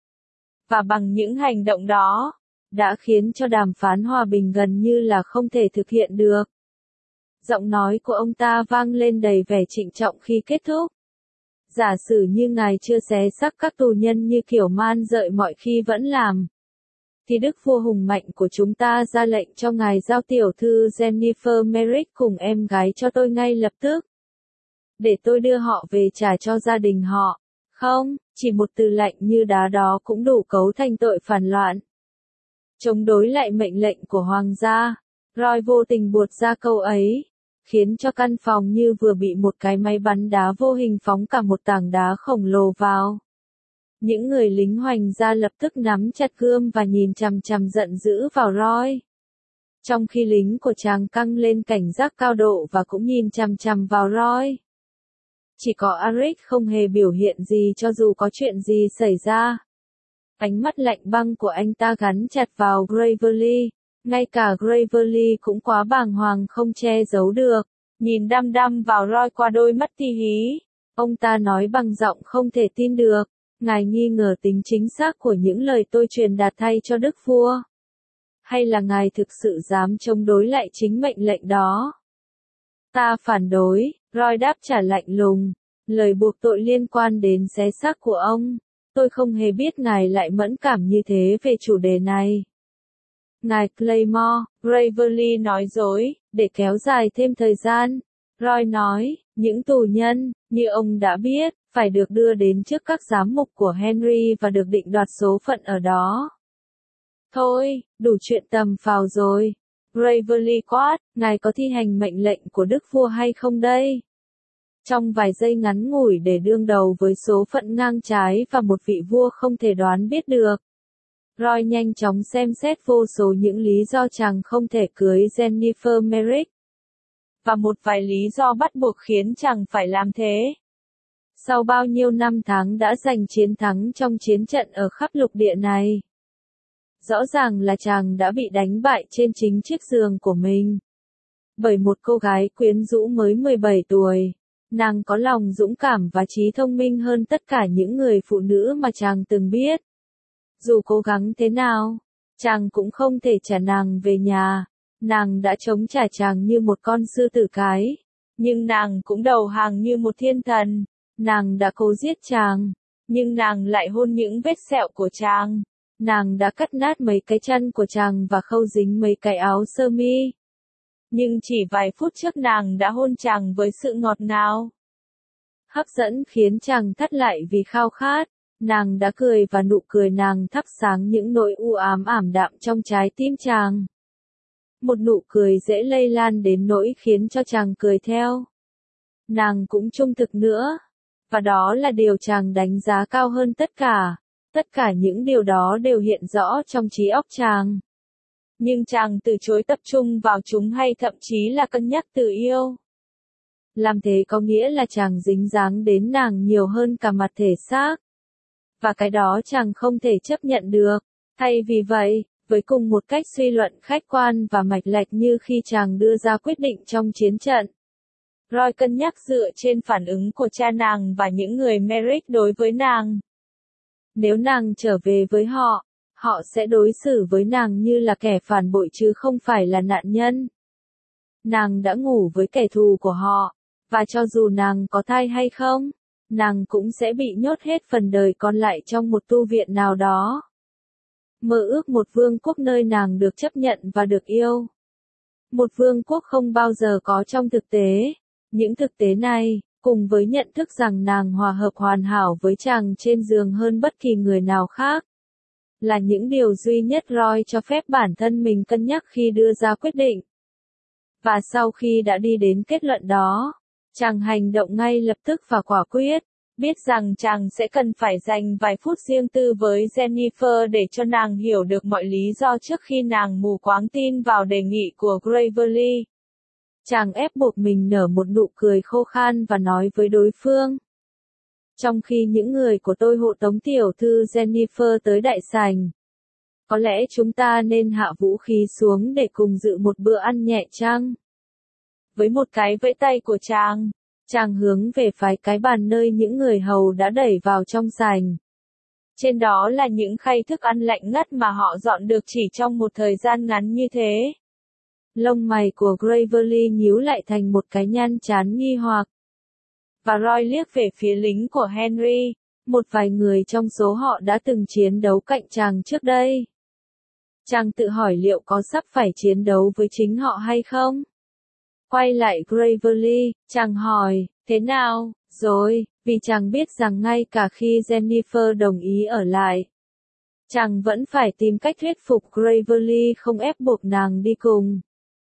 A: Và bằng những hành động đó, đã khiến cho đàm phán hòa bình gần như là không thể thực hiện được. Giọng nói của ông ta vang lên đầy vẻ trịnh trọng khi kết thúc. Giả sử như ngài chưa xé xác các tù nhân như kiểu man dợ mọi khi vẫn làm, thì đức vua hùng mạnh của chúng ta ra lệnh cho ngài giao tiểu thư Jennifer Merrick cùng em gái cho tôi ngay lập tức, để tôi đưa họ về trả cho gia đình họ. Không, chỉ một từ lệnh như đá đó cũng đủ cấu thành tội phản loạn. Chống đối lại mệnh lệnh của hoàng gia, Roy vô tình buột ra câu ấy, khiến cho căn phòng như vừa bị một cái máy bắn đá vô hình phóng cả một tảng đá khổng lồ vào. Những người lính hoành gia lập tức nắm chặt gươm và nhìn chằm chằm giận dữ vào Roy. Trong khi lính của chàng căng lên cảnh giác cao độ và cũng nhìn chằm chằm vào Roy. Chỉ có Eric không hề biểu hiện gì cho dù có chuyện gì xảy ra. Ánh mắt lạnh băng của anh ta gắn chặt vào Gravely, ngay cả Gravely cũng quá bàng hoàng không che giấu được, nhìn đăm đăm vào Roy qua đôi mắt ti hí. Ông ta nói bằng giọng không thể tin được, ngài nghi ngờ tính chính xác của những lời tôi truyền đạt thay cho đức vua. Hay là ngài thực sự dám chống đối lại chính mệnh lệnh đó? Ta phản đối, Roy đáp trả lạnh lùng, lời buộc tội liên quan đến xé xác của ông. Tôi không hề biết ngài lại mẫn cảm như thế về chủ đề này. Ngài Claymore, Gravely nói dối, để kéo dài thêm thời gian. Roy nói, những tù nhân, như ông đã biết, phải được đưa đến trước các giám mục của Henry và được định đoạt số phận ở đó. Thôi, đủ chuyện tầm phào rồi. Gravely quát, ngài có thi hành mệnh lệnh của đức vua hay không đây? Trong vài giây ngắn ngủi để đương đầu với số phận ngang trái và một vị vua không thể đoán biết được, Roy nhanh chóng xem xét vô số những lý do chàng không thể cưới Jennifer Merrick. Và một vài lý do bắt buộc khiến chàng phải làm thế. Sau bao nhiêu năm tháng đã giành chiến thắng trong chiến trận ở khắp lục địa này, rõ ràng là chàng đã bị đánh bại trên chính chiếc giường của mình. Bởi một cô gái quyến rũ mới 17 tuổi. Nàng có lòng dũng cảm và trí thông minh hơn tất cả những người phụ nữ mà chàng từng biết. Dù cố gắng thế nào, chàng cũng không thể trả nàng về nhà. Nàng đã chống trả chàng như một con sư tử cái. Nhưng nàng cũng đầu hàng như một thiên thần. Nàng đã cố giết chàng. Nhưng nàng lại hôn những vết sẹo của chàng. Nàng đã cắt nát mấy cái chân của chàng và khâu dính mấy cái áo sơ mi. Nhưng chỉ vài phút trước nàng đã hôn chàng với sự ngọt ngào, hấp dẫn khiến chàng thắt lại vì khao khát. Nàng đã cười và nụ cười nàng thắp sáng những nỗi u ám ảm đạm trong trái tim chàng. Một nụ cười dễ lây lan đến nỗi khiến cho chàng cười theo. Nàng cũng trung thực nữa. Và đó là điều chàng đánh giá cao hơn tất cả. Tất cả những điều đó đều hiện rõ trong trí óc chàng. Nhưng chàng từ chối tập trung vào chúng hay thậm chí là cân nhắc từ yêu. Làm thế có nghĩa là chàng dính dáng đến nàng nhiều hơn cả mặt thể xác. Và cái đó chàng không thể chấp nhận được. Thay vì vậy, với cùng một cách suy luận khách quan và mạch lạch như khi chàng đưa ra quyết định trong chiến trận, Roy cân nhắc dựa trên phản ứng của cha nàng và những người Merrick đối với nàng. Nếu nàng trở về với họ, họ sẽ đối xử với nàng như là kẻ phản bội chứ không phải là nạn nhân. Nàng đã ngủ với kẻ thù của họ, và cho dù nàng có thai hay không, nàng cũng sẽ bị nhốt hết phần đời còn lại trong một tu viện nào đó. Mơ ước một vương quốc nơi nàng được chấp nhận và được yêu. Một vương quốc không bao giờ có trong thực tế. Những thực tế này, cùng với nhận thức rằng nàng hòa hợp hoàn hảo với chàng trên giường hơn bất kỳ người nào khác, là những điều duy nhất Roy cho phép bản thân mình cân nhắc khi đưa ra quyết định. Và sau khi đã đi đến kết luận đó, chàng hành động ngay lập tức và quả quyết, biết rằng chàng sẽ cần phải dành vài phút riêng tư với Jennifer để cho nàng hiểu được mọi lý do trước khi nàng mù quáng tin vào đề nghị của Gravely. Chàng ép buộc mình nở một nụ cười khô khan và nói với đối phương. Trong khi những người của tôi hộ tống tiểu thư Jennifer tới đại sảnh, có lẽ chúng ta nên hạ vũ khí xuống để cùng dự một bữa ăn nhẹ chăng? Với một cái vẫy tay của chàng hướng về phía cái bàn nơi những người hầu đã đẩy vào trong sảnh. Trên đó là những khay thức ăn lạnh ngắt mà họ dọn được chỉ trong một thời gian ngắn như thế. Lông mày của Gravely nhíu lại thành một cái nhăn chán nghi hoặc. Và Roy liếc về phía lính của Henry, một vài người trong số họ đã từng chiến đấu cạnh chàng trước đây. Chàng tự hỏi liệu có sắp phải chiến đấu với chính họ hay không? Quay lại Gravely, chàng hỏi, thế nào, rồi, vì chàng biết rằng ngay cả khi Jennifer đồng ý ở lại, chàng vẫn phải tìm cách thuyết phục Gravely không ép buộc nàng đi cùng.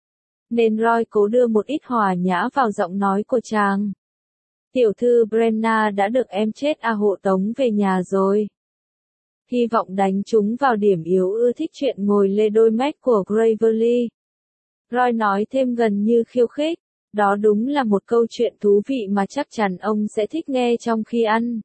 A: Nên Roy cố đưa một ít hòa nhã vào giọng nói của chàng. Tiểu thư Brenna đã được em chết hộ tống về nhà rồi. Hy vọng đánh trúng vào điểm yếu ưa thích chuyện ngồi lê đôi mách của Gravely. Roy nói thêm gần như khiêu khích, đó đúng là một câu chuyện thú vị mà chắc chắn ông sẽ thích nghe trong khi ăn.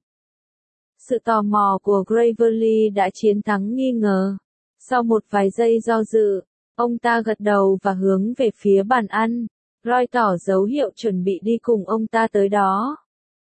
A: Sự tò mò của Gravely đã chiến thắng nghi ngờ. Sau một vài giây do dự, ông ta gật đầu và hướng về phía bàn ăn. Roy tỏ dấu hiệu chuẩn bị đi cùng ông ta tới đó.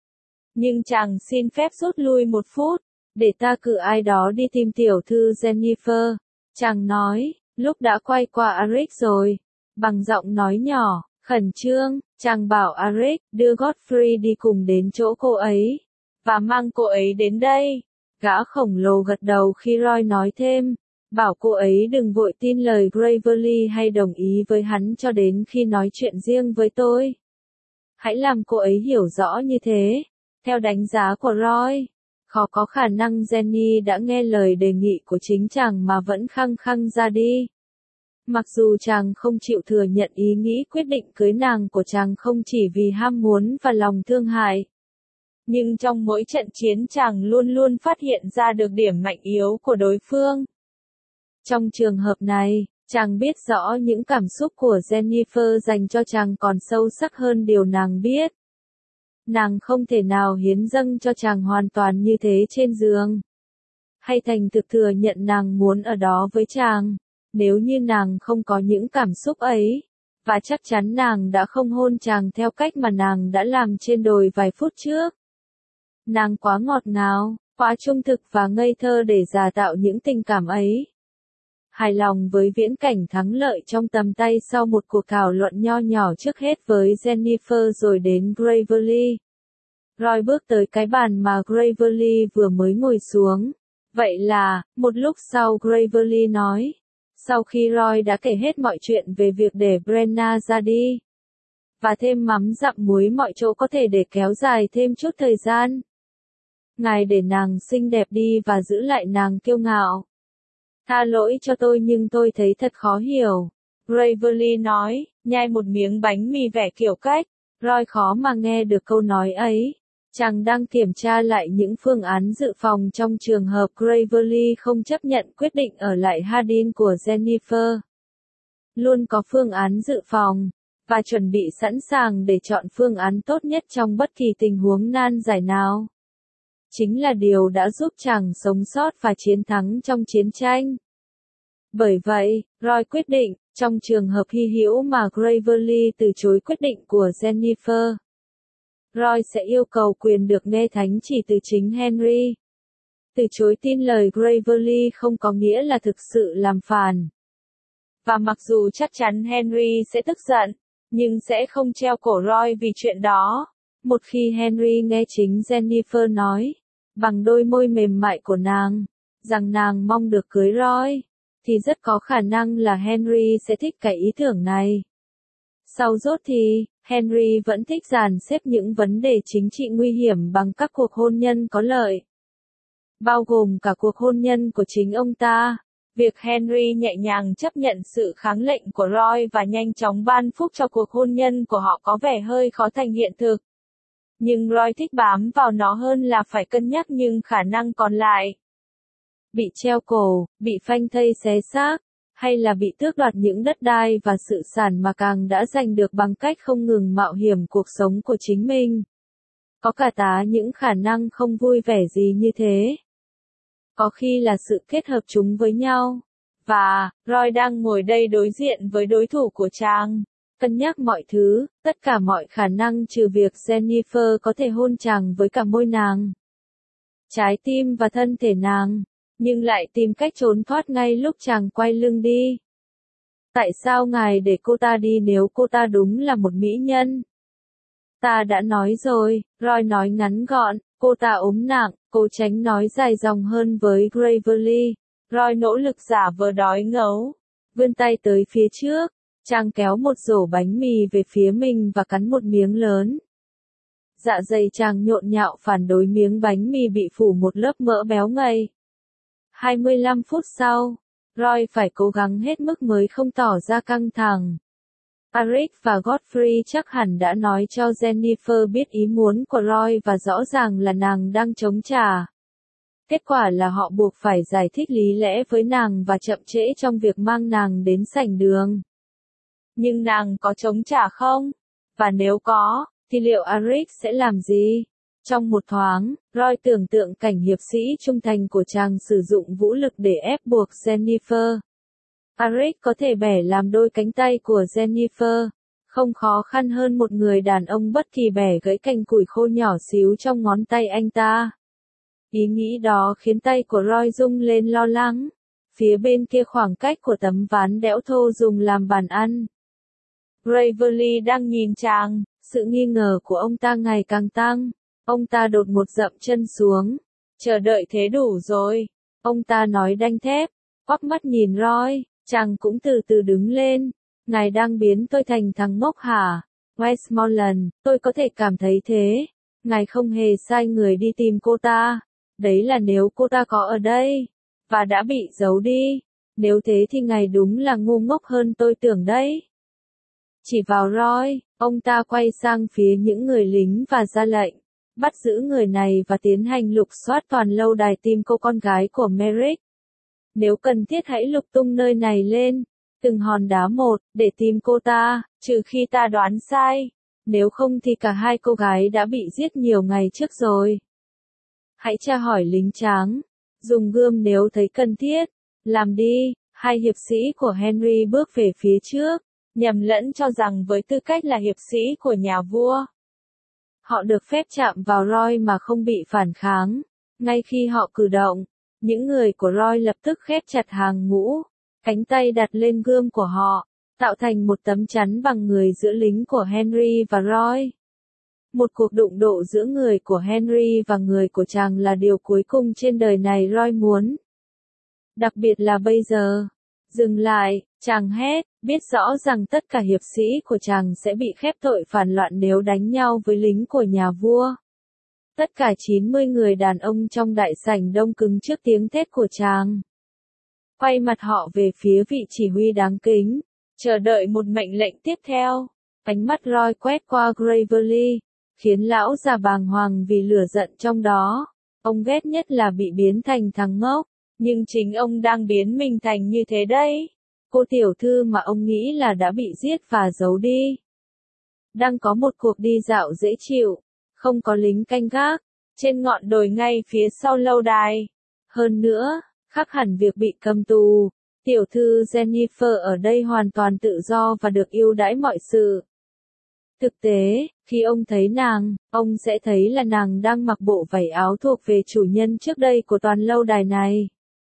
A: Nhưng chàng xin phép rút lui một phút, để ta cử ai đó đi tìm tiểu thư Jennifer. Chàng nói, lúc đã quay qua Eric rồi. Bằng giọng nói nhỏ, khẩn trương, chàng bảo Eric đưa Godfrey đi cùng đến chỗ cô ấy. Và mang cô ấy đến đây. Gã khổng lồ gật đầu khi Roy nói thêm. Bảo cô ấy đừng vội tin lời Gravely hay đồng ý với hắn cho đến khi nói chuyện riêng với tôi. Hãy làm cô ấy hiểu rõ như thế. Theo đánh giá của Roy, khó có khả năng Jenny đã nghe lời đề nghị của chính chàng mà vẫn khăng khăng ra đi. Mặc dù chàng không chịu thừa nhận ý nghĩ quyết định cưới nàng của chàng không chỉ vì ham muốn và lòng thương hại. Nhưng trong mỗi trận chiến chàng luôn luôn phát hiện ra được điểm mạnh yếu của đối phương. Trong trường hợp này, chàng biết rõ những cảm xúc của Jennifer dành cho chàng còn sâu sắc hơn điều nàng biết. Nàng không thể nào hiến dâng cho chàng hoàn toàn như thế trên giường. Hay thành thực thừa nhận nàng muốn ở đó với chàng, nếu như nàng không có những cảm xúc ấy. Và chắc chắn nàng đã không hôn chàng theo cách mà nàng đã làm trên đồi vài phút trước. Nàng quá ngọt ngào, quá trung thực và ngây thơ để giả tạo những tình cảm ấy. Hài lòng với viễn cảnh thắng lợi trong tầm tay sau một cuộc thảo luận nho nhỏ trước hết với Jennifer rồi đến Gravely. Roy bước tới cái bàn mà Gravely vừa mới ngồi xuống. Vậy là, một lúc sau Gravely nói. Sau khi Roy đã kể hết mọi chuyện về việc để Brenna ra đi. Và thêm mắm dặm muối mọi chỗ có thể để kéo dài thêm chút thời gian. Ngài để nàng xinh đẹp đi và giữ lại nàng kiêu ngạo. Tha lỗi cho tôi nhưng tôi thấy thật khó hiểu. Gravely nói, nhai một miếng bánh mì vẻ kiểu cách. Roy khó mà nghe được câu nói ấy. Chàng đang kiểm tra lại những phương án dự phòng trong trường hợp Gravely không chấp nhận quyết định ở lại Hardin của Jennifer. Luôn có phương án dự phòng, và chuẩn bị sẵn sàng để chọn phương án tốt nhất trong bất kỳ tình huống nan giải nào. Chính là điều đã giúp chàng sống sót và chiến thắng trong chiến tranh. Bởi vậy, Roy quyết định, trong trường hợp hy hữu mà Gravely từ chối quyết định của Jennifer, Roy sẽ yêu cầu quyền được nghe thánh chỉ từ chính Henry. Từ chối tin lời Gravely không có nghĩa là thực sự làm phản. Và mặc dù chắc chắn Henry sẽ tức giận, nhưng sẽ không treo cổ Roy vì chuyện đó. Một khi Henry nghe chính Jennifer nói, bằng đôi môi mềm mại của nàng, rằng nàng mong được cưới Roy, thì rất có khả năng là Henry sẽ thích cái ý tưởng này. Sau rốt thì, Henry vẫn thích dàn xếp những vấn đề chính trị nguy hiểm bằng các cuộc hôn nhân có lợi. Bao gồm cả cuộc hôn nhân của chính ông ta. Việc Henry nhẹ nhàng chấp nhận sự kháng lệnh của Roy và nhanh chóng ban phúc cho cuộc hôn nhân của họ có vẻ hơi khó thành hiện thực. Nhưng Roy thích bám vào nó hơn là phải cân nhắc những khả năng còn lại. Bị treo cổ, bị phanh thây xé xác, hay là bị tước đoạt những đất đai và sự sản mà càng đã giành được bằng cách không ngừng mạo hiểm cuộc sống của chính mình. Có cả tá những khả năng không vui vẻ gì như thế. Có khi là sự kết hợp chúng với nhau. Và, Roy đang ngồi đây đối diện với đối thủ của chàng. Cân nhắc mọi thứ, tất cả mọi khả năng trừ việc Jennifer có thể hôn chàng với cả môi nàng, trái tim và thân thể nàng, nhưng lại tìm cách trốn thoát ngay lúc chàng quay lưng đi. Tại sao ngài để cô ta đi nếu cô ta đúng là một mỹ nhân? Ta đã nói rồi, Roy nói ngắn gọn, cô ta ốm nặng, cố tránh nói dài dòng hơn với Gravely. Roy nỗ lực giả vờ đói ngấu, vươn tay tới phía trước, chàng kéo một rổ bánh mì về phía mình và cắn một miếng lớn. Dạ dày chàng nhộn nhạo phản đối miếng bánh mì bị phủ một lớp mỡ béo ngậy. 25 phút sau, Roy phải cố gắng hết mức mới không tỏ ra căng thẳng. Eric và Godfrey chắc hẳn đã nói cho Jennifer biết ý muốn của Roy và rõ ràng là nàng đang chống trả. Kết quả là họ buộc phải giải thích lý lẽ với nàng và chậm trễ trong việc mang nàng đến sảnh đường. Nhưng nàng có chống trả không? Và nếu có, thì liệu Eric sẽ làm gì? Trong một thoáng, Roy tưởng tượng cảnh hiệp sĩ trung thành của chàng sử dụng vũ lực để ép buộc Jennifer. Eric có thể bẻ làm đôi cánh tay của Jennifer. Không khó khăn hơn một người đàn ông bất kỳ bẻ gãy cành củi khô nhỏ xíu trong ngón tay anh ta. Ý nghĩ đó khiến tay của Roy rung lên lo lắng. Phía bên kia khoảng cách của tấm ván đẽo thô dùng làm bàn ăn. Gravely đang nhìn chàng, sự nghi ngờ của ông ta ngày càng tăng. Ông ta đột ngột dậm chân xuống. Chờ đợi thế đủ rồi. Ông ta nói đanh thép, quắc mắt nhìn Roy, chàng cũng từ từ đứng lên. Ngài đang biến tôi thành thằng ngốc hả? Westmoreland, tôi có thể cảm thấy thế. Ngài không hề sai người đi tìm cô ta. Đấy là nếu cô ta có ở đây, và đã bị giấu đi. Nếu thế thì ngài đúng là ngu ngốc hơn tôi tưởng đấy. Chỉ vào Roy, ông ta quay sang phía những người lính và ra lệnh. Bắt giữ người này và tiến hành lục soát toàn lâu đài tìm cô con gái của Merrick. Nếu cần thiết hãy lục tung nơi này lên, từng hòn đá một, để tìm cô ta, trừ khi ta đoán sai. Nếu không thì cả hai cô gái đã bị giết nhiều ngày trước rồi. Hãy tra hỏi lính tráng, dùng gươm nếu thấy cần thiết. Làm đi, hai hiệp sĩ của Henry bước về phía trước, nhầm lẫn cho rằng với tư cách là hiệp sĩ của nhà vua, họ được phép chạm vào Roy mà không bị phản kháng. Ngay khi họ cử động, những người của Roy lập tức khép chặt hàng ngũ, cánh tay đặt lên gươm của họ, tạo thành một tấm chắn bằng người giữa lính của Henry và Roy. Một cuộc đụng độ giữa người của Henry và người của chàng là điều cuối cùng trên đời này Roy muốn. Đặc biệt là bây giờ. Dừng lại, chàng hét, biết rõ rằng tất cả hiệp sĩ của chàng sẽ bị khép tội phản loạn nếu đánh nhau với lính của nhà vua. Tất cả 90 người đàn ông trong đại sảnh đông cứng trước tiếng thét của chàng. Quay mặt họ về phía vị chỉ huy đáng kính, chờ đợi một mệnh lệnh tiếp theo. Ánh mắt Roy quét qua Gravely, khiến lão già bàng hoàng vì lửa giận trong đó. Ông ghét nhất là bị biến thành thằng ngốc, nhưng chính ông đang biến mình thành như thế đấy. Cô tiểu thư mà ông nghĩ là đã bị giết và giấu đi. Đang có một cuộc đi dạo dễ chịu, không có lính canh gác, trên ngọn đồi ngay phía sau lâu đài. Hơn nữa, khác hẳn việc bị cầm tù, tiểu thư Jennifer ở đây hoàn toàn tự do và được ưu đãi mọi sự. Thực tế, khi ông thấy nàng, ông sẽ thấy là nàng đang mặc bộ vải áo thuộc về chủ nhân trước đây của toàn lâu đài này.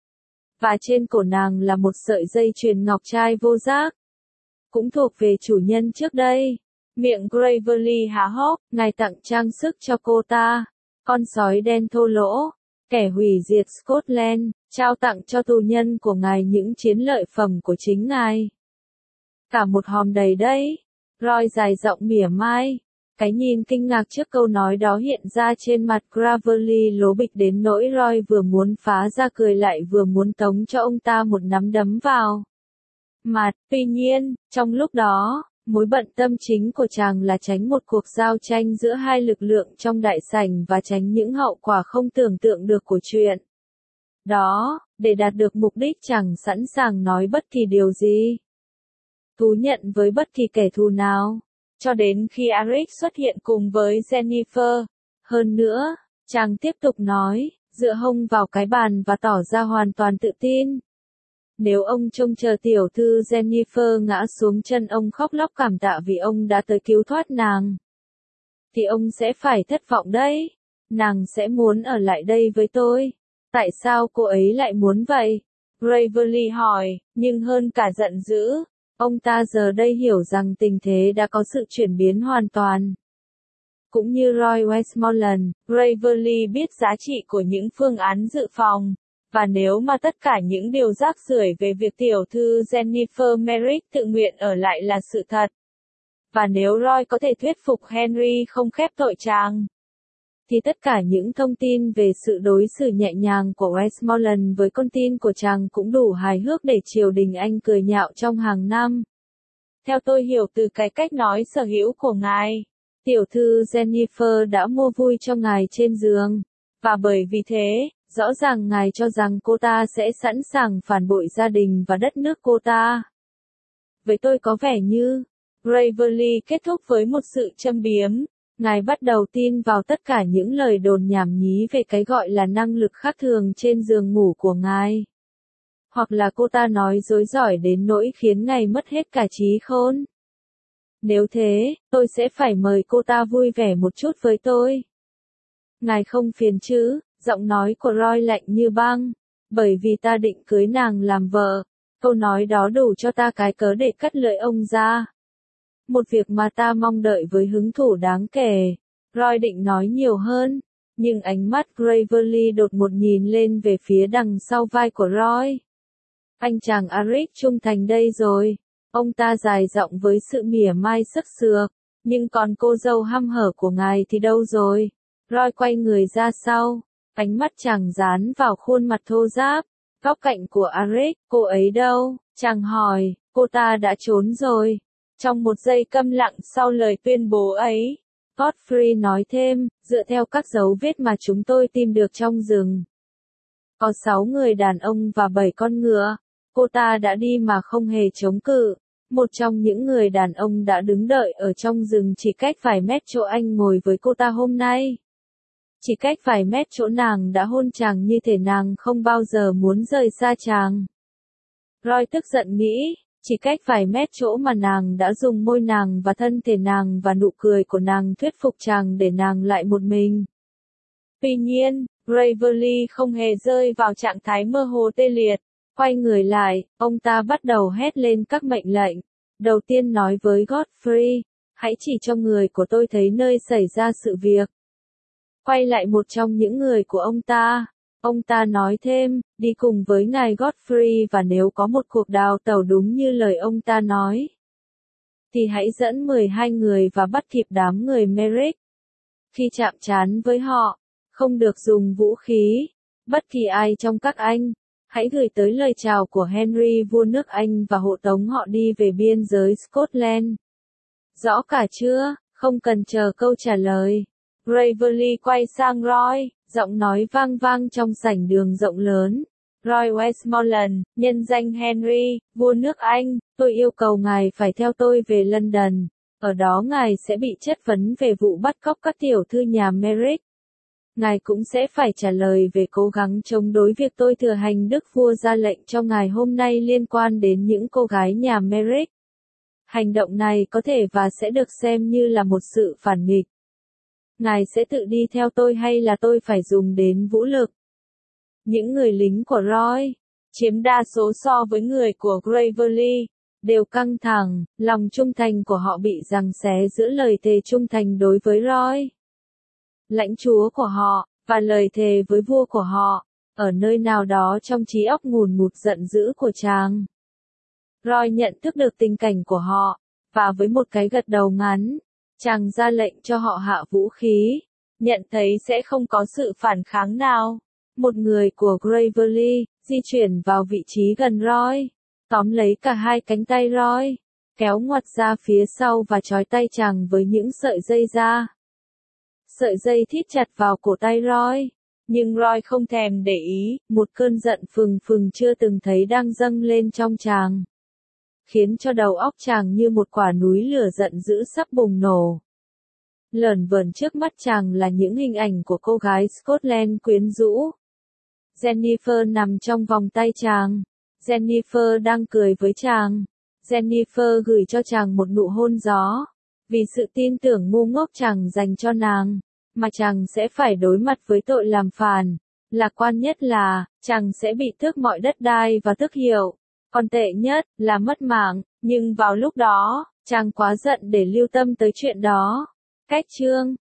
A: Và trên cổ nàng là một sợi dây chuyền ngọc trai vô giác, cũng thuộc về chủ nhân trước đây. Miệng Gravely há hốc, ngài tặng trang sức cho cô ta. Con sói đen thô lỗ, kẻ hủy diệt Scotland, trao tặng cho tù nhân của ngài những chiến lợi phẩm của chính ngài. Cả một hòm đầy đấy. Roy dài giọng mỉa mai. Cái nhìn kinh ngạc trước câu nói đó hiện ra trên mặt Gravely lố bịch đến nỗi Roy vừa muốn phá ra cười lại vừa muốn tống cho ông ta một nắm đấm vào mặt. Tuy nhiên, trong lúc đó, mối bận tâm chính của chàng là tránh một cuộc giao tranh giữa hai lực lượng trong đại sảnh và tránh những hậu quả không tưởng tượng được của chuyện đó. Để đạt được mục đích chàng sẵn sàng nói bất kỳ điều gì, thú nhận với bất kỳ kẻ thù nào, cho đến khi Eric xuất hiện cùng với Jennifer. Hơn nữa, chàng tiếp tục nói, dựa hông vào cái bàn và tỏ ra hoàn toàn tự tin. Nếu ông trông chờ tiểu thư Jennifer ngã xuống chân ông khóc lóc cảm tạ vì ông đã tới cứu thoát nàng, thì ông sẽ phải thất vọng đấy. Nàng sẽ muốn ở lại đây với tôi. Tại sao cô ấy lại muốn vậy? Gravely hỏi, nhưng hơn cả giận dữ, ông ta giờ đây hiểu rằng tình thế đã có sự chuyển biến hoàn toàn. Cũng như Roy Westmoreland, Gravely biết giá trị của những phương án dự phòng, và nếu mà tất cả những điều rác rưởi về việc tiểu thư Jennifer Merrick tự nguyện ở lại là sự thật, và nếu Roy có thể thuyết phục Henry không khép tội chàng, thì tất cả những thông tin về sự đối xử nhẹ nhàng của Westmoreland với con tin của chàng cũng đủ hài hước để triều đình Anh cười nhạo trong hàng năm. Theo tôi hiểu từ cái cách nói sở hữu của ngài, tiểu thư Jennifer đã mua vui cho ngài trên giường, và bởi vì thế, rõ ràng ngài cho rằng cô ta sẽ sẵn sàng phản bội gia đình và đất nước cô ta. Với tôi có vẻ như, Gravely kết thúc với một sự châm biếm, ngài bắt đầu tin vào tất cả những lời đồn nhảm nhí về cái gọi là năng lực khác thường trên giường ngủ của ngài. Hoặc là cô ta nói dối giỏi đến nỗi khiến ngài mất hết cả trí khôn. Nếu thế, tôi sẽ phải mời cô ta vui vẻ một chút với tôi. Ngài không phiền chứ? Giọng nói của Roy lạnh như băng. Bởi vì ta định cưới nàng làm vợ. Câu nói đó đủ cho ta cái cớ để cắt lưỡi ông ra. Một việc mà ta mong đợi với hứng thú đáng kể. Roy định nói nhiều hơn, nhưng ánh mắt Gravely đột ngột nhìn lên về phía đằng sau vai của Roy. Anh chàng Eric trung thành đây rồi. Ông ta dài giọng với sự mỉa mai sức sược. Nhưng còn cô dâu hăm hở của ngài thì đâu rồi? Roy quay người ra sau. Ánh mắt chàng dán vào khuôn mặt thô ráp. Góc cạnh của Eric, cô ấy đâu? Chàng hỏi, cô ta đã trốn rồi. Trong một giây câm lặng sau lời tuyên bố ấy, Godfrey nói thêm, dựa theo các dấu vết mà chúng tôi tìm được trong rừng. Có 6 người đàn ông và 7 con ngựa. Cô ta đã đi mà không hề chống cự. Một trong những người đàn ông đã đứng đợi ở trong rừng chỉ cách vài mét chỗ anh ngồi với cô ta hôm nay. Chỉ cách vài mét chỗ nàng đã hôn chàng như thể nàng không bao giờ muốn rời xa chàng. Roy tức giận nghĩ, chỉ cách vài mét chỗ mà nàng đã dùng môi nàng và thân thể nàng và nụ cười của nàng thuyết phục chàng để nàng lại một mình. Tuy nhiên, Gravely không hề rơi vào trạng thái mơ hồ tê liệt. Quay người lại, ông ta bắt đầu hét lên các mệnh lệnh. Đầu tiên nói với Godfrey, hãy chỉ cho người của tôi thấy nơi xảy ra sự việc. Quay lại một trong những người của ông ta nói thêm, đi cùng với ngài Godfrey và nếu có một cuộc đào tẩu đúng như lời ông ta nói, thì hãy dẫn 12 người và bắt kịp đám người Merrick. Khi chạm trán với họ, không được dùng vũ khí. Bất kỳ ai trong các anh, hãy gửi tới lời chào của Henry vua nước Anh và hộ tống họ đi về biên giới Scotland. Rõ cả chưa? Không cần chờ câu trả lời. Gravely quay sang Roy, giọng nói vang vang trong sảnh đường rộng lớn. Roy Westmoreland, nhân danh Henry, vua nước Anh, tôi yêu cầu ngài phải theo tôi về London. Ở đó ngài sẽ bị chất vấn về vụ bắt cóc các tiểu thư nhà Merrick. Ngài cũng sẽ phải trả lời về cố gắng chống đối việc tôi thừa hành đức vua ra lệnh cho ngài hôm nay liên quan đến những cô gái nhà Merrick. Hành động này có thể và sẽ được xem như là một sự phản nghịch. Ngài sẽ tự đi theo tôi hay là tôi phải dùng đến vũ lực? Những người lính của Roy, chiếm đa số so với người của Gravely, đều căng thẳng, lòng trung thành của họ bị giằng xé giữa lời thề trung thành đối với Roy, lãnh chúa của họ, và lời thề với vua của họ, ở nơi nào đó trong trí óc ngùn ngụt giận dữ của chàng. Roy nhận thức được tình cảnh của họ, và với một cái gật đầu ngắn, chàng ra lệnh cho họ hạ vũ khí, nhận thấy sẽ không có sự phản kháng nào. Một người của Gravely di chuyển vào vị trí gần Roy, tóm lấy cả hai cánh tay Roy, kéo ngoặt ra phía sau và trói tay chàng với những sợi dây da. Sợi dây thít chặt vào cổ tay Roy, nhưng Roy không thèm để ý, một cơn giận phừng phừng chưa từng thấy đang dâng lên trong chàng, khiến cho đầu óc chàng như một quả núi lửa giận dữ sắp bùng nổ. Lởn vởn trước mắt chàng là những hình ảnh của cô gái Scotland quyến rũ. Jennifer nằm trong vòng tay chàng, Jennifer đang cười với chàng. Jennifer gửi cho chàng một nụ hôn gió. Vì sự tin tưởng ngu ngốc chàng dành cho nàng, mà chàng sẽ phải đối mặt với tội làm phản. Lạc quan nhất là, chàng sẽ bị tước mọi đất đai và tước hiệu. Còn tệ nhất, là mất mạng, nhưng vào lúc đó, chàng quá giận để lưu tâm tới chuyện đó. Cách chương